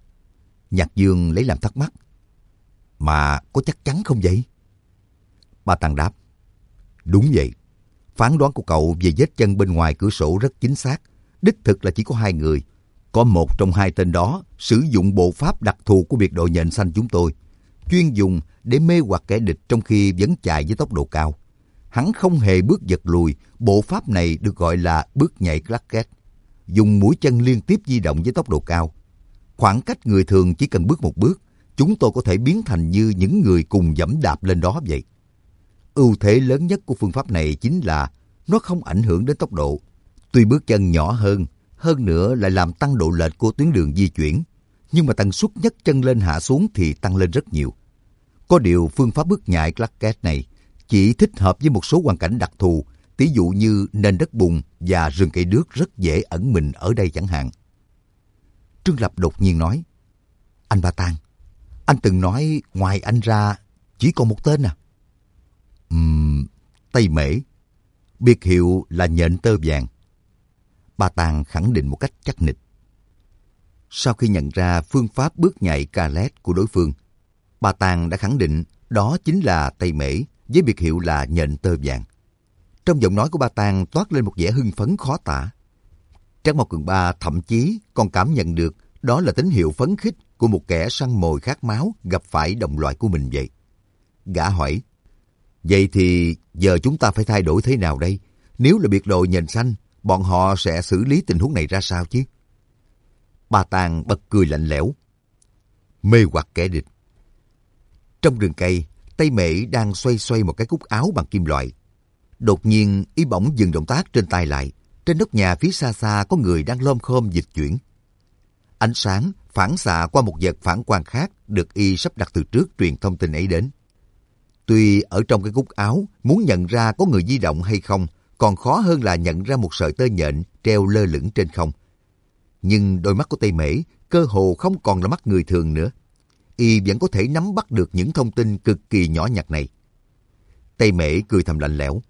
Nhạc Dương lấy làm thắc mắc. Mà có chắc chắn không vậy? Ba Tàng đáp. Đúng vậy. Phán đoán của cậu về vết chân bên ngoài cửa sổ rất chính xác. Đích thực là chỉ có 2 người. Có một trong 2 tên đó sử dụng bộ pháp đặc thù của biệt đội nhện xanh chúng tôi, chuyên dùng để mê hoặc kẻ địch trong khi vẫn chạy với tốc độ cao. Hắn không hề bước giật lùi, bộ pháp này được gọi là bước nhảy claquette, dùng mũi chân liên tiếp di động với tốc độ cao. Khoảng cách người thường chỉ cần bước một bước, chúng tôi có thể biến thành như những người cùng giẫm đạp lên đó vậy. Ưu thế lớn nhất của phương pháp này chính là nó không ảnh hưởng đến tốc độ. Tuy bước chân nhỏ hơn nữa lại làm tăng độ lệch của tuyến đường di chuyển, nhưng mà tần suất nhấc chân lên hạ xuống thì tăng lên rất nhiều. Có điều phương pháp bước nhảy claquette này chỉ thích hợp với một số hoàn cảnh đặc thù, ví dụ như nền đất bùn và rừng cây đước rất dễ ẩn mình ở đây chẳng hạn. Trương Lập đột nhiên nói, anh Ba Tàng, anh từng nói ngoài anh ra chỉ còn một tên à? Tây Mễ, biệt hiệu là nhện tơ vàng. Ba Tàng khẳng định một cách chắc nịch. Sau khi nhận ra phương pháp bước nhảy Calet của đối phương, Ba Tàng đã khẳng định đó chính là Tây Mễ với biệt hiệu là nhện tơ vàng. Trong giọng nói của Ba Tàng toát lên một vẻ hưng phấn khó tả. Trác Mộc Cường Ba thậm chí còn cảm nhận được đó là tín hiệu phấn khích của một kẻ săn mồi khát máu gặp phải đồng loại của mình vậy. Gã hỏi, vậy thì giờ chúng ta phải thay đổi thế nào đây? Nếu là biệt đội nhện xanh, bọn họ sẽ xử lý tình huống này ra sao chứ? Ba Tàng bật cười lạnh lẽo. Mê hoặc kẻ địch. Trong rừng cây, Tây Mễ đang xoay xoay một cái cúc áo bằng kim loại. Đột nhiên, y bỗng dừng động tác trên tay lại. Trên nóc nhà phía xa xa có người đang lom khom dịch chuyển. Ánh sáng phản xạ qua một vật phản quang khác được y sắp đặt từ trước truyền thông tin ấy đến. Tuy ở trong cái cúc áo, muốn nhận ra có người di động hay không còn khó hơn là nhận ra một sợi tơ nhện treo lơ lửng trên không. Nhưng đôi mắt của Tây Mễ cơ hồ không còn là mắt người thường nữa. Y vẫn có thể nắm bắt được những thông tin cực kỳ nhỏ nhặt này. Tây Mễ cười thầm lạnh lẽo.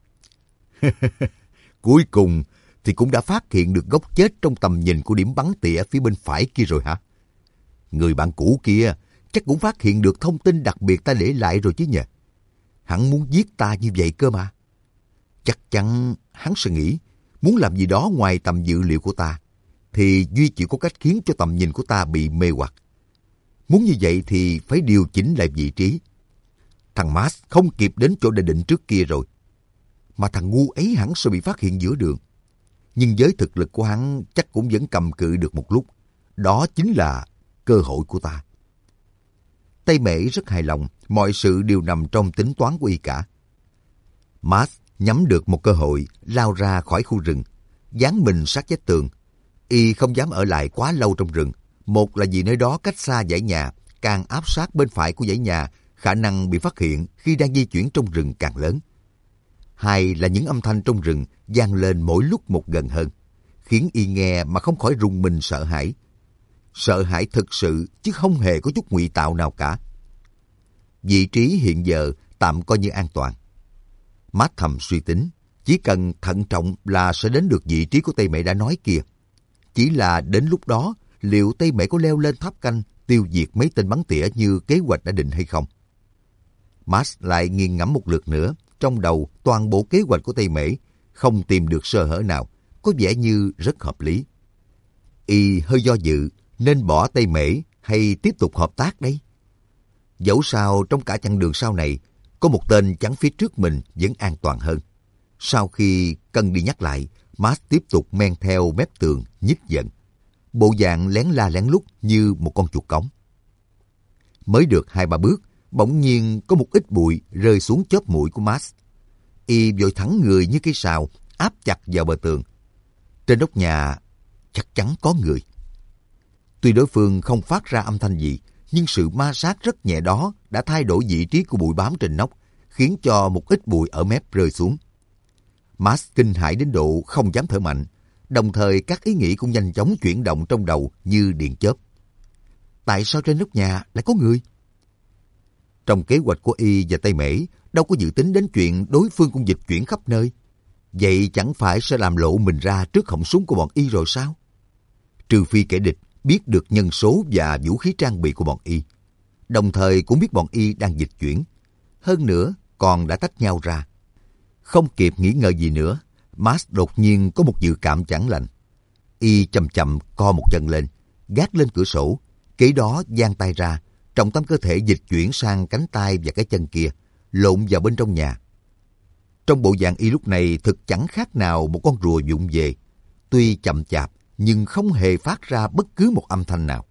Cuối cùng thì cũng đã phát hiện được góc chết trong tầm nhìn của điểm bắn tỉa phía bên phải kia rồi hả? Người bạn cũ kia chắc cũng phát hiện được thông tin đặc biệt ta để lại rồi chứ nhỉ? Hắn muốn giết ta như vậy cơ mà. Chắc chắn hắn sẽ nghĩ muốn làm gì đó ngoài tầm dự liệu của ta, thì duy chỉ có cách khiến cho tầm nhìn của ta bị mê hoặc. Muốn như vậy thì phải điều chỉnh lại vị trí. Thằng Max không kịp đến chỗ đã định trước kia rồi. Mà thằng ngu ấy hẳn sẽ bị phát hiện giữa đường. Nhưng với thực lực của hắn chắc cũng vẫn cầm cự được một lúc. Đó chính là cơ hội của ta. Tây Mễ rất hài lòng, mọi sự đều nằm trong tính toán của y cả. Max nhắm được một cơ hội, lao ra khỏi khu rừng, dán mình sát vách tường. Y không dám ở lại quá lâu trong rừng. Một là vì nơi đó cách xa dãy nhà, càng áp sát bên phải của dãy nhà, khả năng bị phát hiện khi đang di chuyển trong rừng càng lớn. Hai là những âm thanh trong rừng vang lên mỗi lúc một gần hơn, khiến y nghe mà không khỏi rùng mình sợ hãi. Sợ hãi thực sự chứ không hề có chút ngụy tạo nào cả. Vị trí hiện giờ tạm coi như an toàn. Mát thầm suy tính, chỉ cần thận trọng là sẽ đến được vị trí của Tây Mễ đã nói kia. Chỉ là đến lúc đó, liệu Tây Mễ có leo lên tháp canh tiêu diệt mấy tên bắn tỉa như kế hoạch đã định hay không? Max lại nghiền ngẫm một lượt nữa, trong đầu toàn bộ kế hoạch của Tây Mễ, không tìm được sơ hở nào, có vẻ như rất hợp lý. Y hơi do dự, nên bỏ Tây Mễ hay tiếp tục hợp tác đây? Dẫu sao trong cả chặng đường sau này, có một tên chắn phía trước mình vẫn an toàn hơn. Sau khi cân đi nhắc lại, Max tiếp tục men theo mép tường, nhích dần. Bộ dạng lén la lén lút như một con chuột cống. Mới được 2-3 bước, bỗng nhiên có một ít bụi rơi xuống chóp mũi của Max. Y vội thẳng người như cây sào, áp chặt vào bờ tường. Trên nóc nhà chắc chắn có người. Tuy đối phương không phát ra âm thanh gì, nhưng sự ma sát rất nhẹ đó đã thay đổi vị trí của bụi bám trên nóc, khiến cho một ít bụi ở mép rơi xuống. Max kinh hãi đến độ không dám thở mạnh, đồng thời các ý nghĩ cũng nhanh chóng chuyển động trong đầu như điện chớp. Tại sao trên nóc nhà lại có người? Trong kế hoạch của Y và Tây Mễ, đâu có dự tính đến chuyện đối phương cũng dịch chuyển khắp nơi. Vậy chẳng phải sẽ làm lộ mình ra trước họng súng của bọn Y rồi sao? Trừ phi kẻ địch biết được nhân số và vũ khí trang bị của bọn Y, đồng thời cũng biết bọn Y đang dịch chuyển. Hơn nữa, còn đã tách nhau ra. Không kịp nghĩ ngợi gì nữa, Max đột nhiên có một dự cảm chẳng lành. Y chậm chậm co một chân lên, gác lên cửa sổ, kế đó giang tay ra, trọng tâm cơ thể dịch chuyển sang cánh tay và cái chân kia, lộn vào bên trong nhà. Trong bộ dạng Y lúc này thực chẳng khác nào một con rùa vụng về, tuy chậm chạp nhưng không hề phát ra bất cứ một âm thanh nào.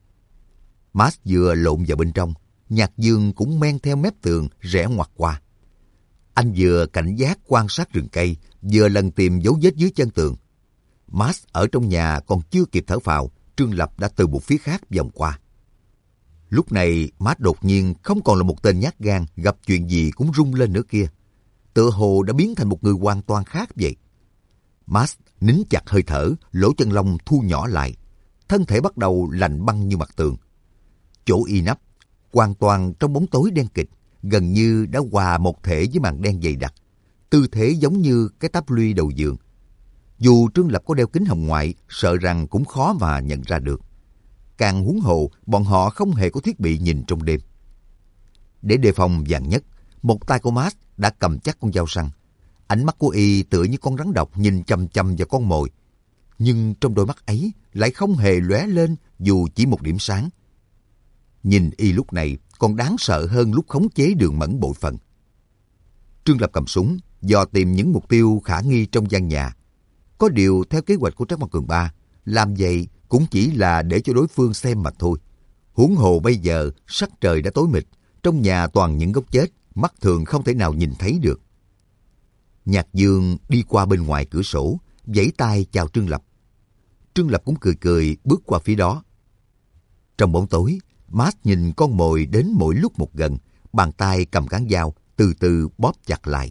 Max vừa lộn vào bên trong, Nhạc Dương cũng men theo mép tường rẽ ngoặt qua. Anh vừa cảnh giác quan sát rừng cây, vừa lần tìm dấu vết dưới chân tường. Max ở trong nhà còn chưa kịp thở phào, Trương Lập đã từ một phía khác vòng qua. Lúc này Max đột nhiên không còn là một tên nhát gan gặp chuyện gì cũng rung lên nữa kia. Tựa hồ đã biến thành một người hoàn toàn khác vậy. Max nín chặt hơi thở, lỗ chân lông thu nhỏ lại. Thân thể bắt đầu lạnh băng như mặt tường. Chỗ Y nấp, hoàn toàn trong bóng tối đen kịt, gần như đã hòa một thể với màn đen dày đặc. Tư thế giống như cái táp luy đầu giường. Dù Trương Lập có đeo kính hồng ngoại, sợ rằng cũng khó mà nhận ra được. Càng huống hồ, bọn họ không hề có thiết bị nhìn trong đêm. Để đề phòng vạn nhất, một tay của Max đã cầm chắc con dao săn. Ánh mắt của Y tựa như con rắn độc nhìn chằm chằm vào con mồi. Nhưng trong đôi mắt ấy lại không hề lóe lên dù chỉ một điểm sáng. Nhìn Y lúc này còn đáng sợ hơn lúc khống chế Đường Mẫn bội phần. Trương Lập cầm súng, dò tìm những mục tiêu khả nghi trong gian nhà. Có điều theo kế hoạch của Trác Mộc Cường Ba, làm vậy cũng chỉ là để cho đối phương xem mà thôi. Huống hồ bây giờ sắc trời đã tối mịt, trong nhà toàn những gốc chết, mắt thường không thể nào nhìn thấy được. Nhạc Dương đi qua bên ngoài cửa sổ, vẫy tay chào Trương Lập. Trương Lập cũng cười cười bước qua phía đó. Trong bóng tối, Max nhìn con mồi đến mỗi lúc một gần, bàn tay cầm cán dao, từ từ bóp chặt lại.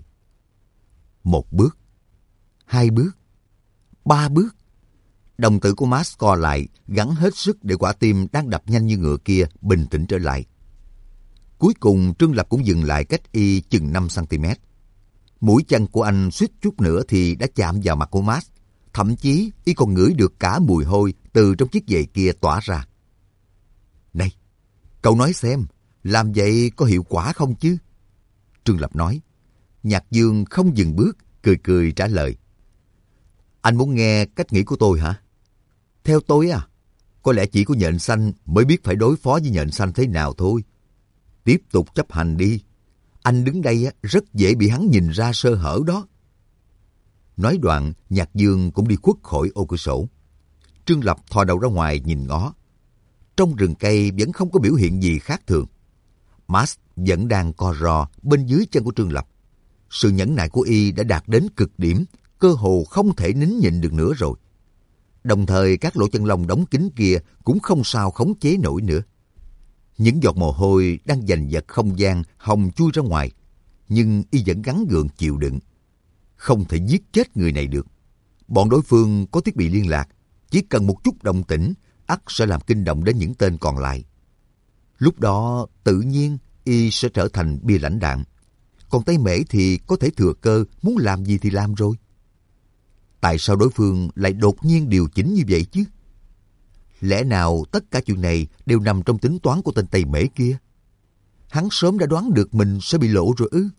1 bước, 2 bước, 3 bước. Đồng tử của Max co lại, gắng hết sức để quả tim đang đập nhanh như ngựa kia bình tĩnh trở lại. Cuối cùng Trương Lập cũng dừng lại cách y chừng 5 cm. Mũi chân của anh suýt chút nữa thì đã chạm vào mặt của Max. Thậm chí y còn ngửi được cả mùi hôi từ trong chiếc giày kia tỏa ra. Này, cậu nói xem, làm vậy có hiệu quả không chứ? Trương Lập nói. Nhạc Dương không dừng bước, cười cười trả lời. Anh muốn nghe cách nghĩ của tôi hả? Theo tôi có lẽ chỉ có nhện xanh mới biết phải đối phó với nhện xanh thế nào thôi. Tiếp tục chấp hành đi. Anh đứng đây rất dễ bị hắn nhìn ra sơ hở đó. Nói đoạn, Nhạc Dương cũng đi khuất khỏi ô cửa sổ. Trương Lập thò đầu ra ngoài nhìn ngó. Trong rừng cây vẫn không có biểu hiện gì khác thường. Max vẫn đang co ro bên dưới chân của Trương Lập. Sự nhẫn nại của y đã đạt đến cực điểm, cơ hồ không thể nín nhịn được nữa rồi. Đồng thời các lỗ chân lông đóng kín kia cũng không sao khống chế nổi nữa. Những giọt mồ hôi đang giành giật không gian hòng chui ra ngoài, nhưng y vẫn gắng gượng chịu đựng. Không thể giết chết người này được. Bọn đối phương có thiết bị liên lạc, chỉ cần một chút động tĩnh, ắt sẽ làm kinh động đến những tên còn lại. Lúc đó tự nhiên y sẽ trở thành bia lãnh đạn. Còn Tây Mễ thì có thể thừa cơ muốn làm gì thì làm rồi. Tại sao đối phương lại đột nhiên điều chỉnh như vậy chứ? Lẽ nào tất cả chuyện này đều nằm trong tính toán của tên Tây Mễ kia? Hắn sớm đã đoán được mình sẽ bị lộ rồi ư?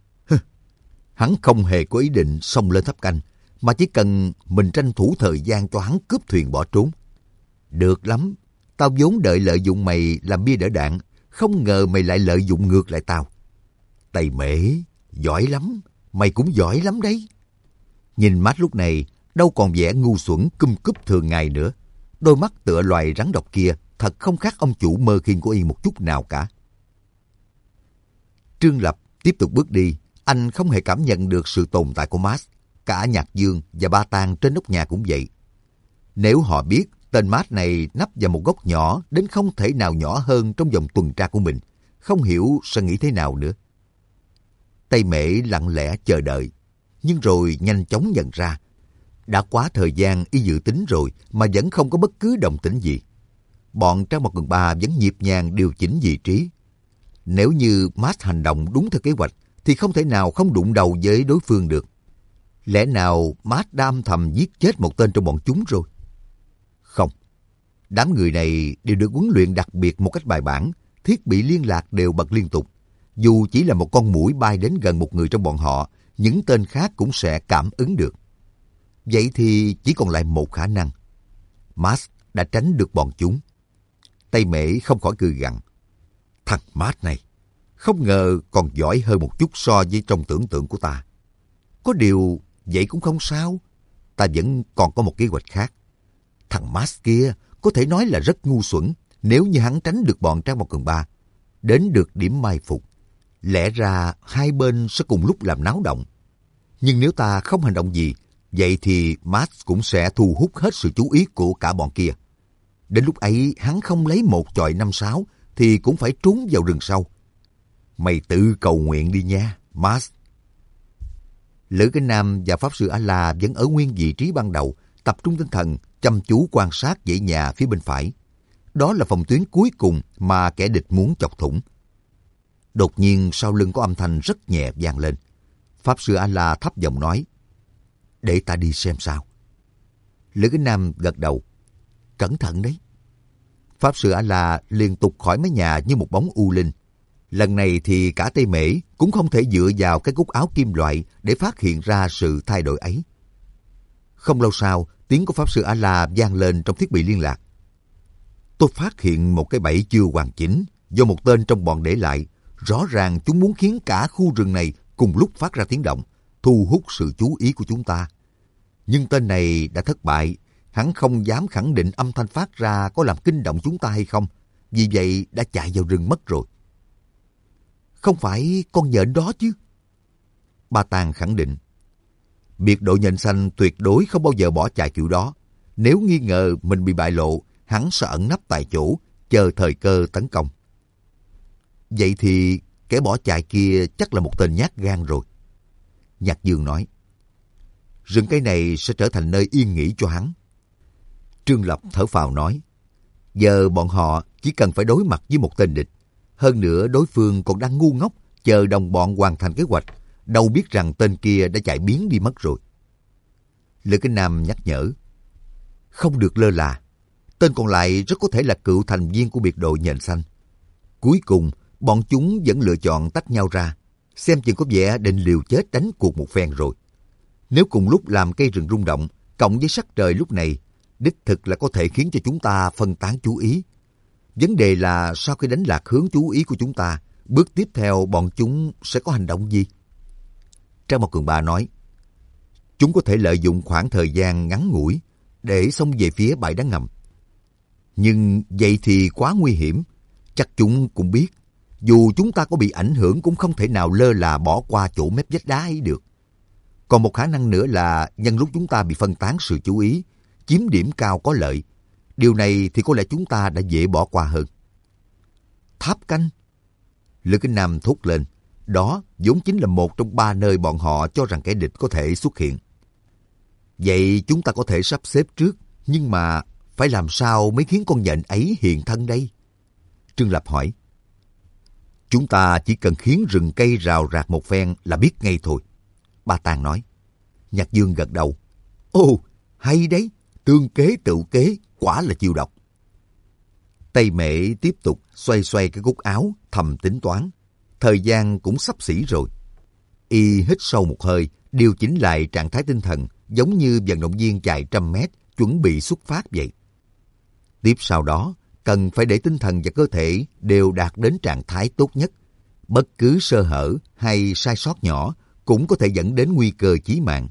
Hắn không hề có ý định xông lên tháp canh, mà chỉ cần mình tranh thủ thời gian cho hắn cướp thuyền bỏ trốn. Được lắm, tao vốn đợi lợi dụng mày làm bia đỡ đạn, không ngờ mày lại lợi dụng ngược lại tao. Tây Mễ, giỏi lắm, mày cũng giỏi lắm đấy. Nhìn Matt lúc này, đâu còn vẻ ngu xuẩn cum cúp thường ngày nữa. Đôi mắt tựa loài rắn độc kia thật không khác ông chủ mơ khiên của y một chút nào cả. Trương Lập tiếp tục bước đi. Anh không hề cảm nhận được sự tồn tại của Matt. Cả Nhạc Dương và Ba Tang trên nóc nhà cũng vậy. Nếu họ biết tên Matt này nấp vào một góc nhỏ đến không thể nào nhỏ hơn trong vòng tuần tra của mình, không hiểu sẽ nghĩ thế nào nữa. Tây Mễ lặng lẽ chờ đợi, nhưng rồi nhanh chóng nhận ra. Đã quá thời gian y dự tính rồi mà vẫn không có bất cứ động tĩnh gì. Bọn Trang 1/3 vẫn nhịp nhàng điều chỉnh vị trí. Nếu như Matt hành động đúng theo kế hoạch thì không thể nào không đụng đầu với đối phương được. Lẽ nào Matt đã âm thầm giết chết một tên trong bọn chúng rồi? Không. Đám người này đều được huấn luyện đặc biệt một cách bài bản, thiết bị liên lạc đều bật liên tục. Dù chỉ là một con muỗi bay đến gần một người trong bọn họ, những tên khác cũng sẽ cảm ứng được. Vậy thì chỉ còn lại một khả năng. Matt đã tránh được bọn chúng. Tây Mễ không khỏi cười gằn. Thằng Matt này, không ngờ còn giỏi hơn một chút so với trong tưởng tượng của ta. Có điều, vậy cũng không sao. Ta vẫn còn có một kế hoạch khác. Thằng Matt kia có thể nói là rất ngu xuẩn nếu như hắn tránh được bọn Trang 1/3. Đến được điểm mai phục, lẽ ra hai bên sẽ cùng lúc làm náo động. Nhưng nếu ta không hành động gì, vậy thì Matt cũng sẽ thu hút hết sự chú ý của cả bọn kia. Đến lúc ấy hắn không lấy một chọi 5-6 thì cũng phải trốn vào rừng sâu. Mày tự cầu nguyện đi nha, Matt. Lữ Cái Nam và Pháp Sư A-La vẫn ở nguyên vị trí ban đầu, tập trung tinh thần, chăm chú quan sát dãy nhà phía bên phải. Đó là phòng tuyến cuối cùng mà kẻ địch muốn chọc thủng. Đột nhiên sau lưng có âm thanh rất nhẹ vang lên. Pháp Sư A-La thấp giọng nói, để ta đi xem sao. Lữ Cái Nam gật đầu, cẩn thận đấy. Pháp Sư A-La liên tục khỏi mái nhà như một bóng u linh. Lần này thì cả Tây Mễ cũng không thể dựa vào cái cúc áo kim loại để phát hiện ra sự thay đổi ấy. Không lâu sau, tiếng của Pháp Sư A-La vang lên trong thiết bị liên lạc. Tôi phát hiện một cái bẫy chưa hoàn chỉnh do một tên trong bọn để lại. Rõ ràng chúng muốn khiến cả khu rừng này cùng lúc phát ra tiếng động, thu hút sự chú ý của chúng ta. Nhưng tên này đã thất bại. Hắn không dám khẳng định âm thanh phát ra có làm kinh động chúng ta hay không. Vì vậy đã chạy vào rừng mất rồi. Không phải con nhện đó chứ? Ba Tang khẳng định. Biệt đội nhện xanh tuyệt đối không bao giờ bỏ chạy kiểu đó. Nếu nghi ngờ mình bị bại lộ, hắn sẽ ẩn nấp tại chỗ, chờ thời cơ tấn công. Vậy thì kẻ bỏ chạy kia chắc là một tên nhát gan rồi. Nhạc Dương nói. Rừng cây này sẽ trở thành nơi yên nghỉ cho hắn. Trương Lập thở phào nói. Giờ bọn họ chỉ cần phải đối mặt với một tên địch. Hơn nữa đối phương còn đang ngu ngốc chờ đồng bọn hoàn thành kế hoạch. Đâu biết rằng tên kia đã chạy biến đi mất rồi. Lữ Kinh Nam nhắc nhở. Không được lơ là. Tên còn lại rất có thể là cựu thành viên của biệt đội Nhện Xanh. Cuối cùng, bọn chúng vẫn lựa chọn tách nhau ra. Xem chừng có vẻ định liều chết đánh cuộc một phen rồi. Nếu cùng lúc làm cây rừng rung động, cộng với sắc trời lúc này, đích thực là có thể khiến cho chúng ta phân tán chú ý. Vấn đề là sau khi đánh lạc hướng chú ý của chúng ta, bước tiếp theo bọn chúng sẽ có hành động gì? Trang Mao Cường Ba nói, chúng có thể lợi dụng khoảng thời gian ngắn ngủi để xông về phía bãi đá ngầm. Nhưng vậy thì quá nguy hiểm. Chắc chúng cũng biết, dù chúng ta có bị ảnh hưởng cũng không thể nào lơ là bỏ qua chỗ mép vách đá ấy được. Còn một khả năng nữa là nhân lúc chúng ta bị phân tán sự chú ý, chiếm điểm cao có lợi. Điều này thì có lẽ chúng ta đã dễ bỏ qua hơn. Tháp canh. Lữ Kinh Nam thốt lên. Đó vốn chính là một trong 3 nơi bọn họ cho rằng kẻ địch có thể xuất hiện. Vậy chúng ta có thể sắp xếp trước, nhưng mà phải làm sao mới khiến con nhện ấy hiện thân đây? Trương Lập hỏi. Chúng ta chỉ cần khiến rừng cây rào rạc một phen là biết ngay thôi. Ba Tàng nói. Nhạc Dương gật đầu. Ồ, hay đấy, tương kế tự kế, quả là chiêu độc. Tây Mễ tiếp tục xoay xoay cái cúc áo, thầm tính toán. Thời gian cũng sắp xỉ rồi. Y hít sâu một hơi, điều chỉnh lại trạng thái tinh thần, giống như vận động viên chạy 100 mét, chuẩn bị xuất phát vậy. Tiếp sau đó, cần phải để tinh thần và cơ thể đều đạt đến trạng thái tốt nhất. Bất cứ sơ hở hay sai sót nhỏ cũng có thể dẫn đến nguy cơ chí mạng.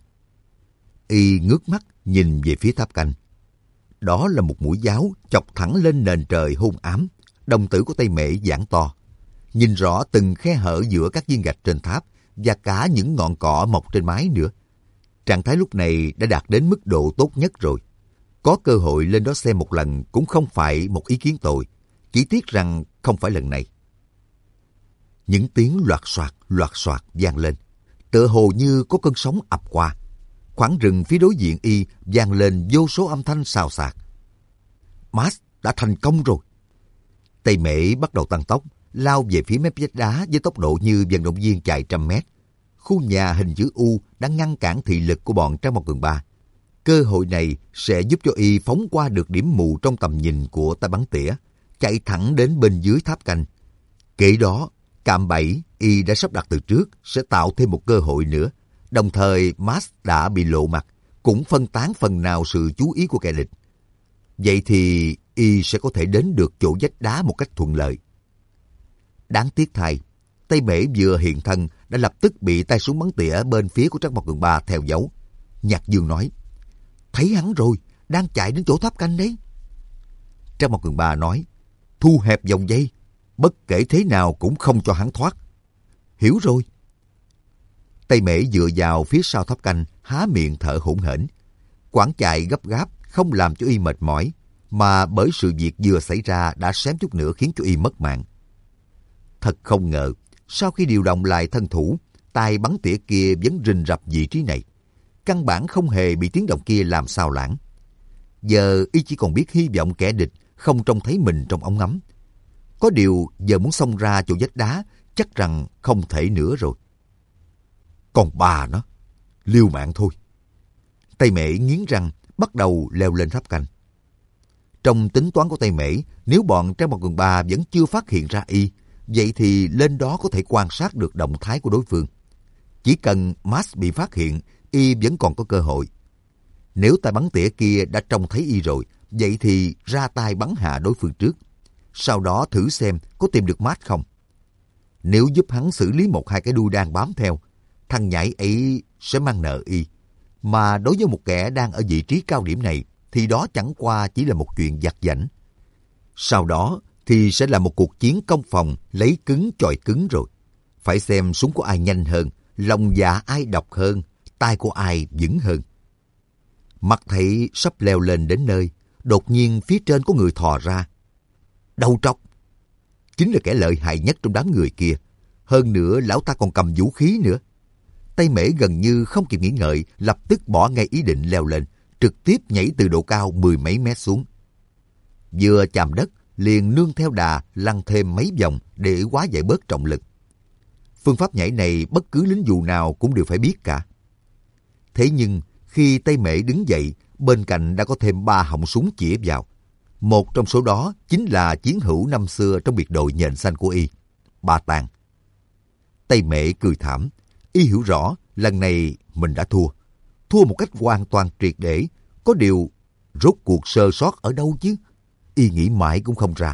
Y ngước mắt nhìn về phía tháp canh. Đó là một mũi giáo chọc thẳng lên nền trời hung ám. Đồng tử của Tây Mễ giãn to. Nhìn rõ từng khe hở giữa các viên gạch trên tháp và cả những ngọn cỏ mọc trên mái nữa. Trạng thái lúc này đã đạt đến mức độ tốt nhất rồi. Có cơ hội lên đó xem một lần cũng không phải một ý kiến tồi. Chỉ tiếc rằng không phải lần này. Những tiếng loạt soạt vang lên. Tựa hồ như có cơn sóng ập qua. Khoảng rừng phía đối diện Y vang lên vô số âm thanh xào xạc. Max đã thành công rồi. Tây Mễ bắt đầu tăng tốc, lao về phía mép vách đá với tốc độ như vận động viên chạy 100 mét. Khu nhà hình chữ U đã ngăn cản thị lực của bọn Trang Mao Cường Ba. Cơ hội này sẽ giúp cho Y phóng qua được điểm mù trong tầm nhìn của tay bắn tỉa, chạy thẳng đến bên dưới tháp canh. Kể đó, cạm bẫy Y đã sắp đặt từ trước sẽ tạo thêm một cơ hội nữa. Đồng thời, Max đã bị lộ mặt, cũng phân tán phần nào sự chú ý của kẻ địch. Vậy thì Y sẽ có thể đến được chỗ vách đá một cách thuận lợi. Đáng tiếc thay, Tây Mễ vừa hiện thân đã lập tức bị tay súng bắn tỉa bên phía của Trang Mao Cường Ba theo dấu. Nhạc Dương nói, thấy hắn rồi, đang chạy đến chỗ tháp canh đấy. Trang Mao Cường Ba nói, thu hẹp vòng dây, bất kể thế nào cũng không cho hắn thoát. Hiểu rồi. Tây Mễ dựa vào phía sau tháp canh, há miệng thở hổn hển. Quãng chạy gấp gáp không làm cho Y mệt mỏi, mà bởi sự việc vừa xảy ra đã xém chút nữa khiến cho Y mất mạng. Thật không ngờ, sau khi điều động lại thân thủ, tay bắn tỉa kia vẫn rình rập vị trí này. Căn bản không hề bị tiếng động kia làm sao lãng. Giờ Y chỉ còn biết hy vọng kẻ địch không trông thấy mình trong ống ngắm. Có điều giờ muốn xông ra chỗ vách đá chắc rằng không thể nữa rồi. Còn bà nó, liều mạng thôi. Tây Mễ nghiến răng, bắt đầu leo lên tháp canh. Trong tính toán của Tây Mễ, nếu bọn Trang Mao Cường Ba vẫn chưa phát hiện ra Y, vậy thì lên đó có thể quan sát được động thái của đối phương. Chỉ cần Max bị phát hiện, Y vẫn còn có cơ hội. Nếu tay bắn tỉa kia đã trông thấy Y rồi, vậy thì ra tay bắn hạ đối phương trước. Sau đó thử xem có tìm được Max không. Nếu giúp hắn xử lý 1-2 cái đuôi đang bám theo, thằng nhãi ấy sẽ mang nợ Y. Mà đối với một kẻ đang ở vị trí cao điểm này, thì đó chẳng qua chỉ là một chuyện vặt vãnh. Sau đó thì sẽ là một cuộc chiến công phòng lấy cứng chọi cứng rồi. Phải xem súng của ai nhanh hơn, lòng dạ ai độc hơn, tay của ai vững hơn. Mắt thấy sắp leo lên đến nơi, đột nhiên phía trên có người thò ra. đầu trọc. Chính là kẻ lợi hại nhất trong đám người kia. Hơn nữa lão ta còn cầm vũ khí nữa. Tây Mễ gần như không kịp nghĩ ngợi, lập tức bỏ ngay ý định leo lên, trực tiếp nhảy từ độ cao 10 mấy mét xuống. Vừa chạm đất, liền nương theo đà lăn thêm mấy vòng để hóa giải bớt trọng lực. Phương pháp nhảy này bất cứ lính dù nào cũng đều phải biết cả. Thế nhưng khi Tây Mễ đứng dậy, bên cạnh đã có thêm 3 họng súng chĩa vào. Một trong số đó chính là chiến hữu năm xưa trong biệt đội nhện xanh của y, Ba Tàng. Tây Mễ cười thảm, y hiểu rõ lần này mình đã thua. Thua một cách hoàn toàn triệt để, có điều rốt cuộc sơ sót ở đâu chứ? Y nghĩ mãi cũng không ra.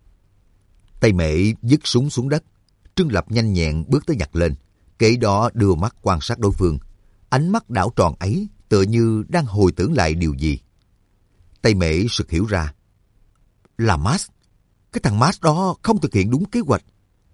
Tây Mễ vứt súng xuống đất, Trương Lập nhanh nhẹn bước tới nhặt lên, kế đó đưa mắt quan sát đối phương. Ánh mắt đảo tròn ấy tựa như đang hồi tưởng lại điều gì. Tây Mễ sực hiểu ra. Là Max. Cái thằng Max đó không thực hiện đúng kế hoạch.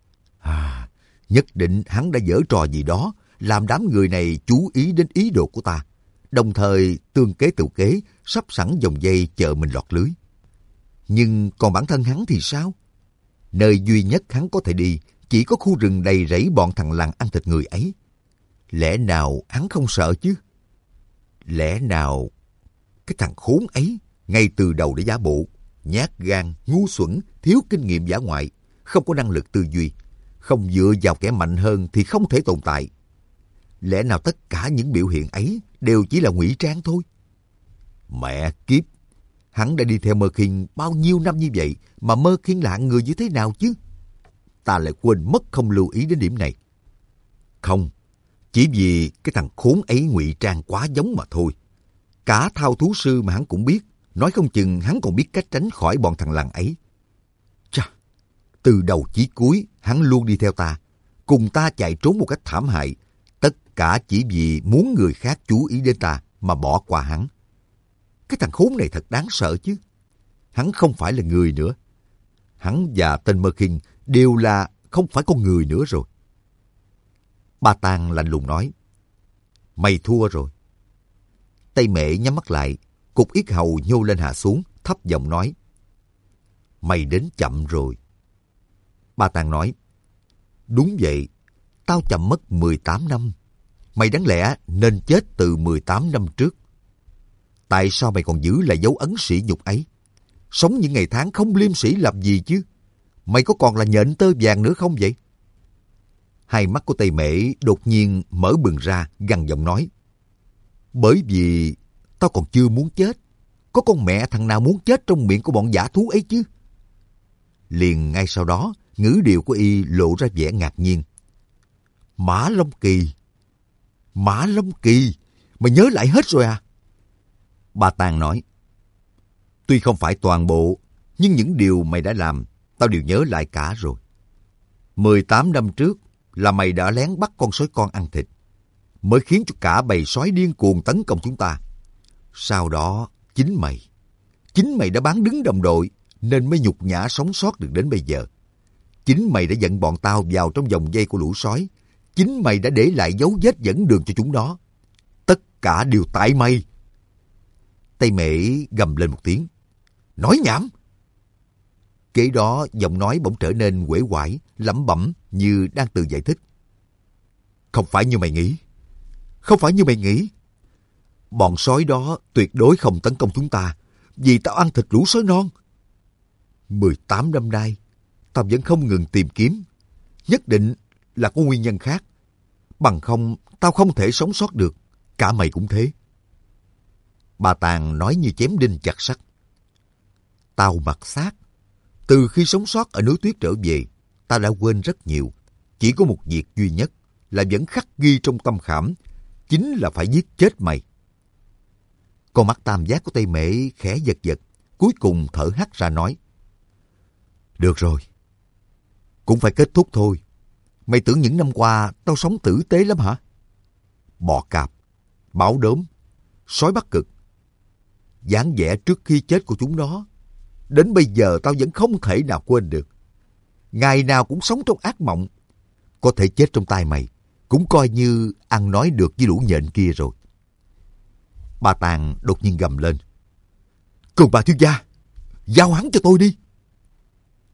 Nhất định hắn đã giở trò gì đó, làm đám người này chú ý đến ý đồ của ta. Đồng thời tương kế tự kế, sắp sẵn vòng dây chờ mình lọt lưới. Nhưng còn bản thân hắn thì sao? Nơi duy nhất hắn có thể đi chỉ có khu rừng đầy rẫy bọn thằng lằn ăn thịt người ấy. Lẽ nào hắn không sợ chứ? Lẽ nào cái thằng khốn ấy ngay từ đầu đã giả bộ, nhát gan, ngu xuẩn, thiếu kinh nghiệm dã ngoại, không có năng lực tư duy, không dựa vào kẻ mạnh hơn thì không thể tồn tại. Lẽ nào tất cả những biểu hiện ấy đều chỉ là ngụy trang thôi? Mẹ kiếp! Hắn đã đi theo Mơ Khiên bao nhiêu năm như vậy mà Mơ Khiên là người như thế nào chứ? Ta lại quên mất không lưu ý đến điểm này. Không, chỉ vì cái thằng khốn ấy ngụy trang quá giống mà thôi. Cả thao thú sư mà hắn cũng biết, nói không chừng hắn còn biết cách tránh khỏi bọn thằng lằn ấy. Chà, từ đầu chí cuối hắn luôn đi theo ta, cùng ta chạy trốn một cách thảm hại, tất cả chỉ vì muốn người khác chú ý đến ta mà bỏ qua hắn. Cái thằng khốn này thật đáng sợ chứ. Hắn không phải là người nữa. Hắn và tên Mơ Khiên đều là không phải con người nữa rồi. Ba Tàng lạnh lùng nói. Mày thua rồi. Tây Mễ nhắm mắt lại, cục yết hầu nhô lên hạ xuống, thấp giọng nói. Mày đến chậm rồi. Ba Tàng nói. Đúng vậy, tao chậm mất 18 năm. Mày đáng lẽ nên chết từ 18 năm trước. Tại sao mày còn giữ lại dấu ấn sỉ nhục ấy? Sống những ngày tháng không liêm sỉ làm gì chứ? Mày có còn là nhện tơ vàng nữa không vậy? Hai mắt của Tây Mễ đột nhiên mở bừng ra, gằn giọng nói. Bởi vì tao còn chưa muốn chết. Có con mẹ thằng nào muốn chết trong miệng của bọn dã thú ấy chứ? Liền ngay sau đó, ngữ điệu của y lộ ra vẻ ngạc nhiên. Mã Long Kỳ! Mã Long Kỳ! Mày nhớ lại hết rồi à? Ba Tàng nói. Tuy không phải toàn bộ, nhưng những điều mày đã làm, tao đều nhớ lại cả rồi. 18 năm trước là mày đã lén bắt con sói con ăn thịt, mới khiến cho cả bầy sói điên cuồng tấn công chúng ta. Sau đó, chính mày đã bán đứng đồng đội, nên mới nhục nhã sống sót được đến bây giờ. Chính mày đã dẫn bọn tao vào trong vòng dây của lũ sói. Chính mày đã để lại dấu vết dẫn đường cho chúng nó. Tất cả đều tại mày. Tây Mễ gầm lên một tiếng. Nói nhảm! Kế đó giọng nói bỗng trở nên uể oải, lẩm bẩm như đang tự giải thích. Không phải như mày nghĩ. Không phải như mày nghĩ. Bọn sói đó tuyệt đối không tấn công chúng ta, vì tao ăn thịt lũ sói non. 18 năm nay, tao vẫn không ngừng tìm kiếm. Nhất định là có nguyên nhân khác. Bằng không, tao không thể sống sót được. Cả mày cũng thế. Bà Tàng nói như chém đinh chặt sắt. Tao mặc xác. Từ khi sống sót ở núi tuyết trở về, ta đã quên rất nhiều. Chỉ có một việc duy nhất là vẫn khắc ghi trong tâm khảm, chính là phải giết chết mày. Con mắt tam giác của Tây Mễ khẽ giật giật, cuối cùng thở hắt ra nói. Được rồi, cũng phải kết thúc thôi. Mày tưởng những năm qua tao sống tử tế lắm hả? Bọ cạp, báo đốm, sói Bắc Cực. Dáng vẻ trước khi chết của chúng nó, đến bây giờ tao vẫn không thể nào quên được. Ngày nào cũng sống trong ác mộng. Có thể chết trong tay mày, cũng coi như ăn nói được với lũ nhện kia rồi. Bà Tàng đột nhiên gầm lên. Cường bà thiếu gia, giao hắn cho tôi đi.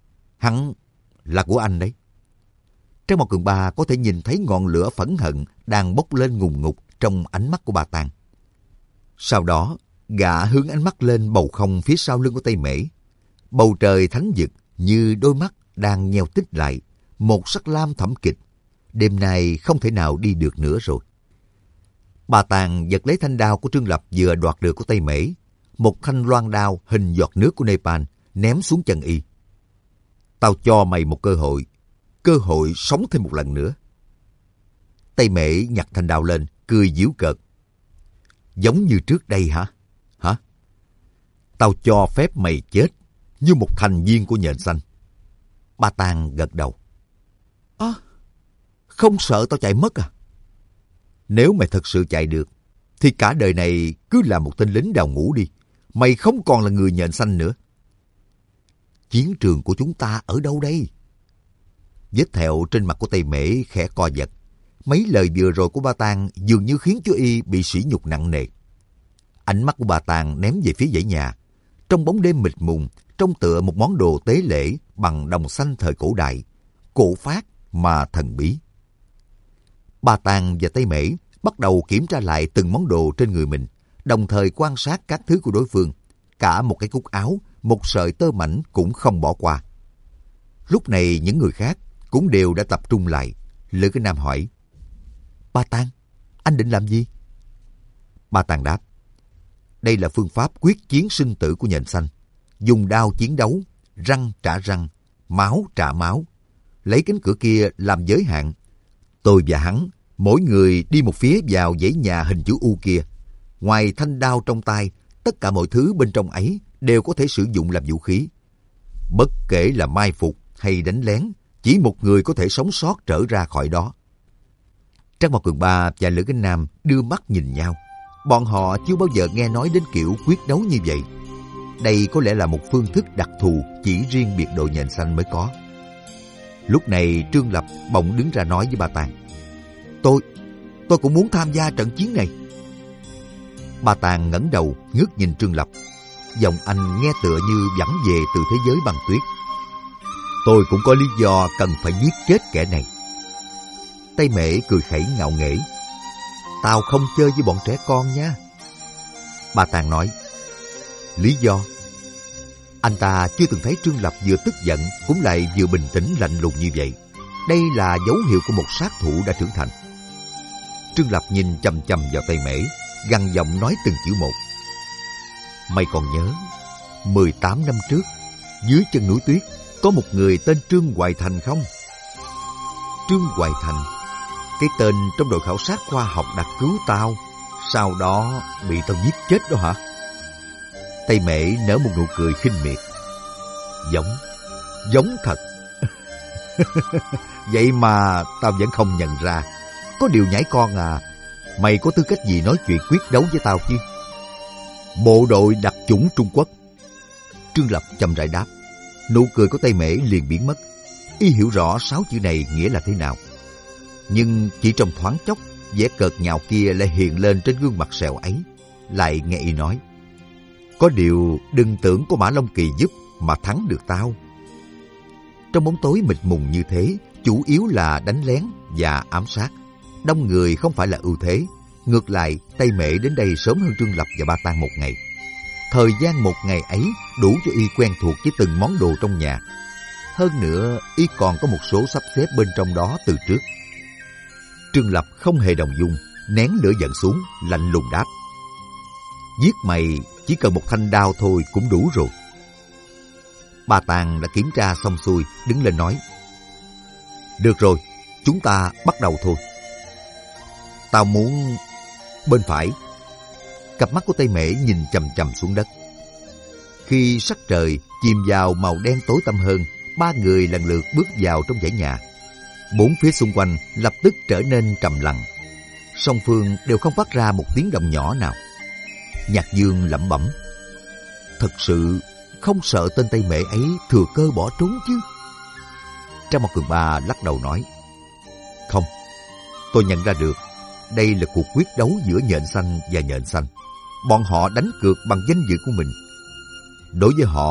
Hắn là của anh đấy. Trang Mộc Cường Ba có thể nhìn thấy ngọn lửa phẫn hận đang bốc lên ngùn ngụt trong ánh mắt của bà Tàng. Sau đó, gã hướng ánh mắt lên bầu không phía sau lưng của Tây Mễ. Bầu trời thánh vực như đôi mắt đang nheo tít lại, một sắc lam thẫm kịch. Đêm nay không thể nào đi được nữa rồi. Bà Tàng giật lấy thanh đao của Trương Lập vừa đoạt được của Tây Mễ, một thanh loan đao hình giọt nước của Nepal, ném xuống chân y. Tao cho mày một cơ hội sống thêm một lần nữa. Tây Mễ nhặt thanh đao lên, cười giễu cợt. Giống như trước đây hả? Hả? Tao cho phép mày chết như một thành viên của nhện xanh. Ba Tàng gật đầu. Không sợ tao chạy mất à? Nếu mày thật sự chạy được, thì cả đời này cứ là một tên lính đào ngũ đi. Mày không còn là người nhện xanh nữa. Chiến trường của chúng ta ở đâu đây? Vết thẹo trên mặt của Tây Mễ khẽ co giật. Mấy lời vừa rồi của Ba Tàng dường như khiến cho y bị sỉ nhục nặng nề. Ánh mắt của Ba Tàng ném về phía dãy nhà. Trong bóng đêm mịt mùng, trông tựa một món đồ tế lễ bằng đồng xanh thời cổ đại, cổ phát mà thần bí. Ba Tàng và Tây Mễ bắt đầu kiểm tra lại từng món đồ trên người mình, đồng thời quan sát các thứ của đối phương. Cả một cái cúc áo, một sợi tơ mảnh cũng không bỏ qua. Lúc này những người khác cũng đều đã tập trung lại. Lữ Cái Nam hỏi: Ba Tàng, anh định làm gì? Ba Tàng đáp: Đây là phương pháp quyết chiến sinh tử của nhện xanh. Dùng đao chiến đấu, răng trả răng, máu trả máu. Lấy cánh cửa kia làm giới hạn. Tôi và hắn, mỗi người đi một phía vào dãy nhà hình chữ U kia. Ngoài thanh đao trong tay, tất cả mọi thứ bên trong ấy đều có thể sử dụng làm vũ khí. Bất kể là mai phục hay đánh lén, chỉ một người có thể sống sót trở ra khỏi đó. Trang Mộc Cường Ba và Lữ Cái Nam đưa mắt nhìn nhau. Bọn họ chưa bao giờ nghe nói đến kiểu quyết đấu như vậy. Đây có lẽ là một phương thức đặc thù chỉ riêng biệt đội nhện xanh mới có. Lúc này Trương Lập bỗng đứng ra nói với Ba Tàng: Tôi cũng muốn tham gia trận chiến này. Ba Tàng ngẩng đầu ngước nhìn Trương Lập. Giọng anh nghe tựa như vẳng về từ thế giới băng tuyết. Tôi cũng có lý do cần phải giết chết kẻ này. Tây Mễ cười khẩy ngạo nghễ: Tao không chơi với bọn trẻ con nha. Ba Tàng nói: Lý do? Anh ta chưa từng thấy Trương Lập vừa tức giận cũng lại vừa bình tĩnh lạnh lùng như vậy. Đây là dấu hiệu của một sát thủ đã trưởng thành. Trương Lập nhìn chằm chằm vào Tây Mễ, gằn giọng nói từng chữ một: Mày còn nhớ 18 năm trước, dưới chân núi tuyết có một người tên Trương Hoài Thành không? Trương Hoài Thành, cái tên trong đội khảo sát khoa học đã cứu tao, sau đó bị tao giết chết đó hả? Tây Mễ nở một nụ cười khinh miệt: Giống thật. Vậy mà tao vẫn không nhận ra. Có điều nhãi con à, mày có tư cách gì nói chuyện quyết đấu với tao chứ? Bộ đội đặc chủng Trung Quốc. Trương Lập chậm rãi đáp. Nụ cười của Tây Mễ liền biến mất. Y hiểu rõ 6 chữ này nghĩa là thế nào. Nhưng chỉ trong thoáng chốc, vẻ cợt nhạo kia lại hiện lên trên gương mặt sẹo ấy. Lại nghe y nói: Có điều đừng tưởng có Mã Long Kỳ giúp mà thắng được tao. Trong bóng tối mịt mùng như thế, chủ yếu là đánh lén và ám sát. Đông người không phải là ưu thế. Ngược lại, Tây Mễ đến đây sớm hơn Trương Lập và Ba Tàng một ngày. Thời gian một ngày ấy đủ cho y quen thuộc với từng món đồ trong nhà. Hơn nữa, y còn có một số sắp xếp bên trong đó từ trước. Trương Lập không hề đồng dung, nén lửa giận xuống, lạnh lùng đáp: Giết mày chỉ cần một thanh đao thôi cũng đủ rồi. Ba Tàng đã kiểm tra xong xuôi, đứng lên nói: Được rồi, chúng ta bắt đầu thôi. Tao muốn bên phải. Cặp mắt của Tây Mễ nhìn chằm chằm xuống đất. Khi sắc trời chìm vào màu đen tối tăm hơn, ba người lần lượt bước vào trong dãy nhà. Bốn phía xung quanh lập tức trở nên trầm lặng. Song phương đều không phát ra một tiếng động nhỏ nào. Nhạc Dương lẩm bẩm: Thật sự không sợ tên Tây Mễ ấy thừa cơ bỏ trốn chứ? Trang Mộc Cường Ba lắc đầu nói: Không, tôi nhận ra được đây là cuộc quyết đấu giữa nhện xanh và nhện xanh. Bọn họ đánh cược bằng danh dự của mình. Đối với họ,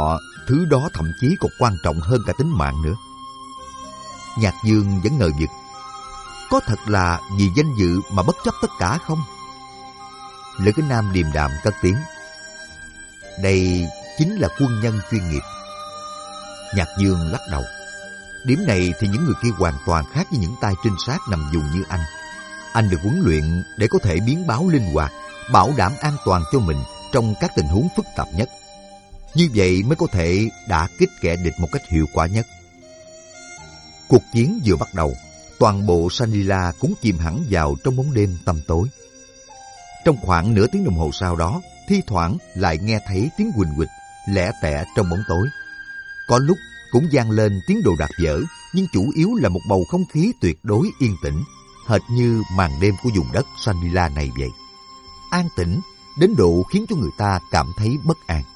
thứ đó thậm chí còn quan trọng hơn cả tính mạng nữa. Nhạc Dương vẫn ngờ vực. Có thật là vì danh dự mà bất chấp tất cả không? Lữ Kính Nam điềm đạm cất tiếng. Đây chính là quân nhân chuyên nghiệp. Nhạc Dương lắc đầu. Điểm này thì những người kia hoàn toàn khác với những tay trinh sát nằm vùng như anh. Anh được huấn luyện để có thể biến báo linh hoạt, bảo đảm an toàn cho mình trong các tình huống phức tạp nhất. Như vậy mới có thể đả kích kẻ địch một cách hiệu quả nhất. Cuộc chiến vừa bắt đầu, toàn bộ Shangri-La cũng chìm hẳn vào trong bóng đêm tăm tối. Trong khoảng nửa tiếng đồng hồ sau đó, thi thoảng lại nghe thấy tiếng huỳnh huỳnh, lẻ tẻ trong bóng tối. Có lúc cũng vang lên tiếng đồ đạc vỡ, nhưng chủ yếu là một bầu không khí tuyệt đối yên tĩnh, hệt như màn đêm của vùng đất Shangri-La này vậy. An tĩnh đến độ khiến cho người ta cảm thấy bất an.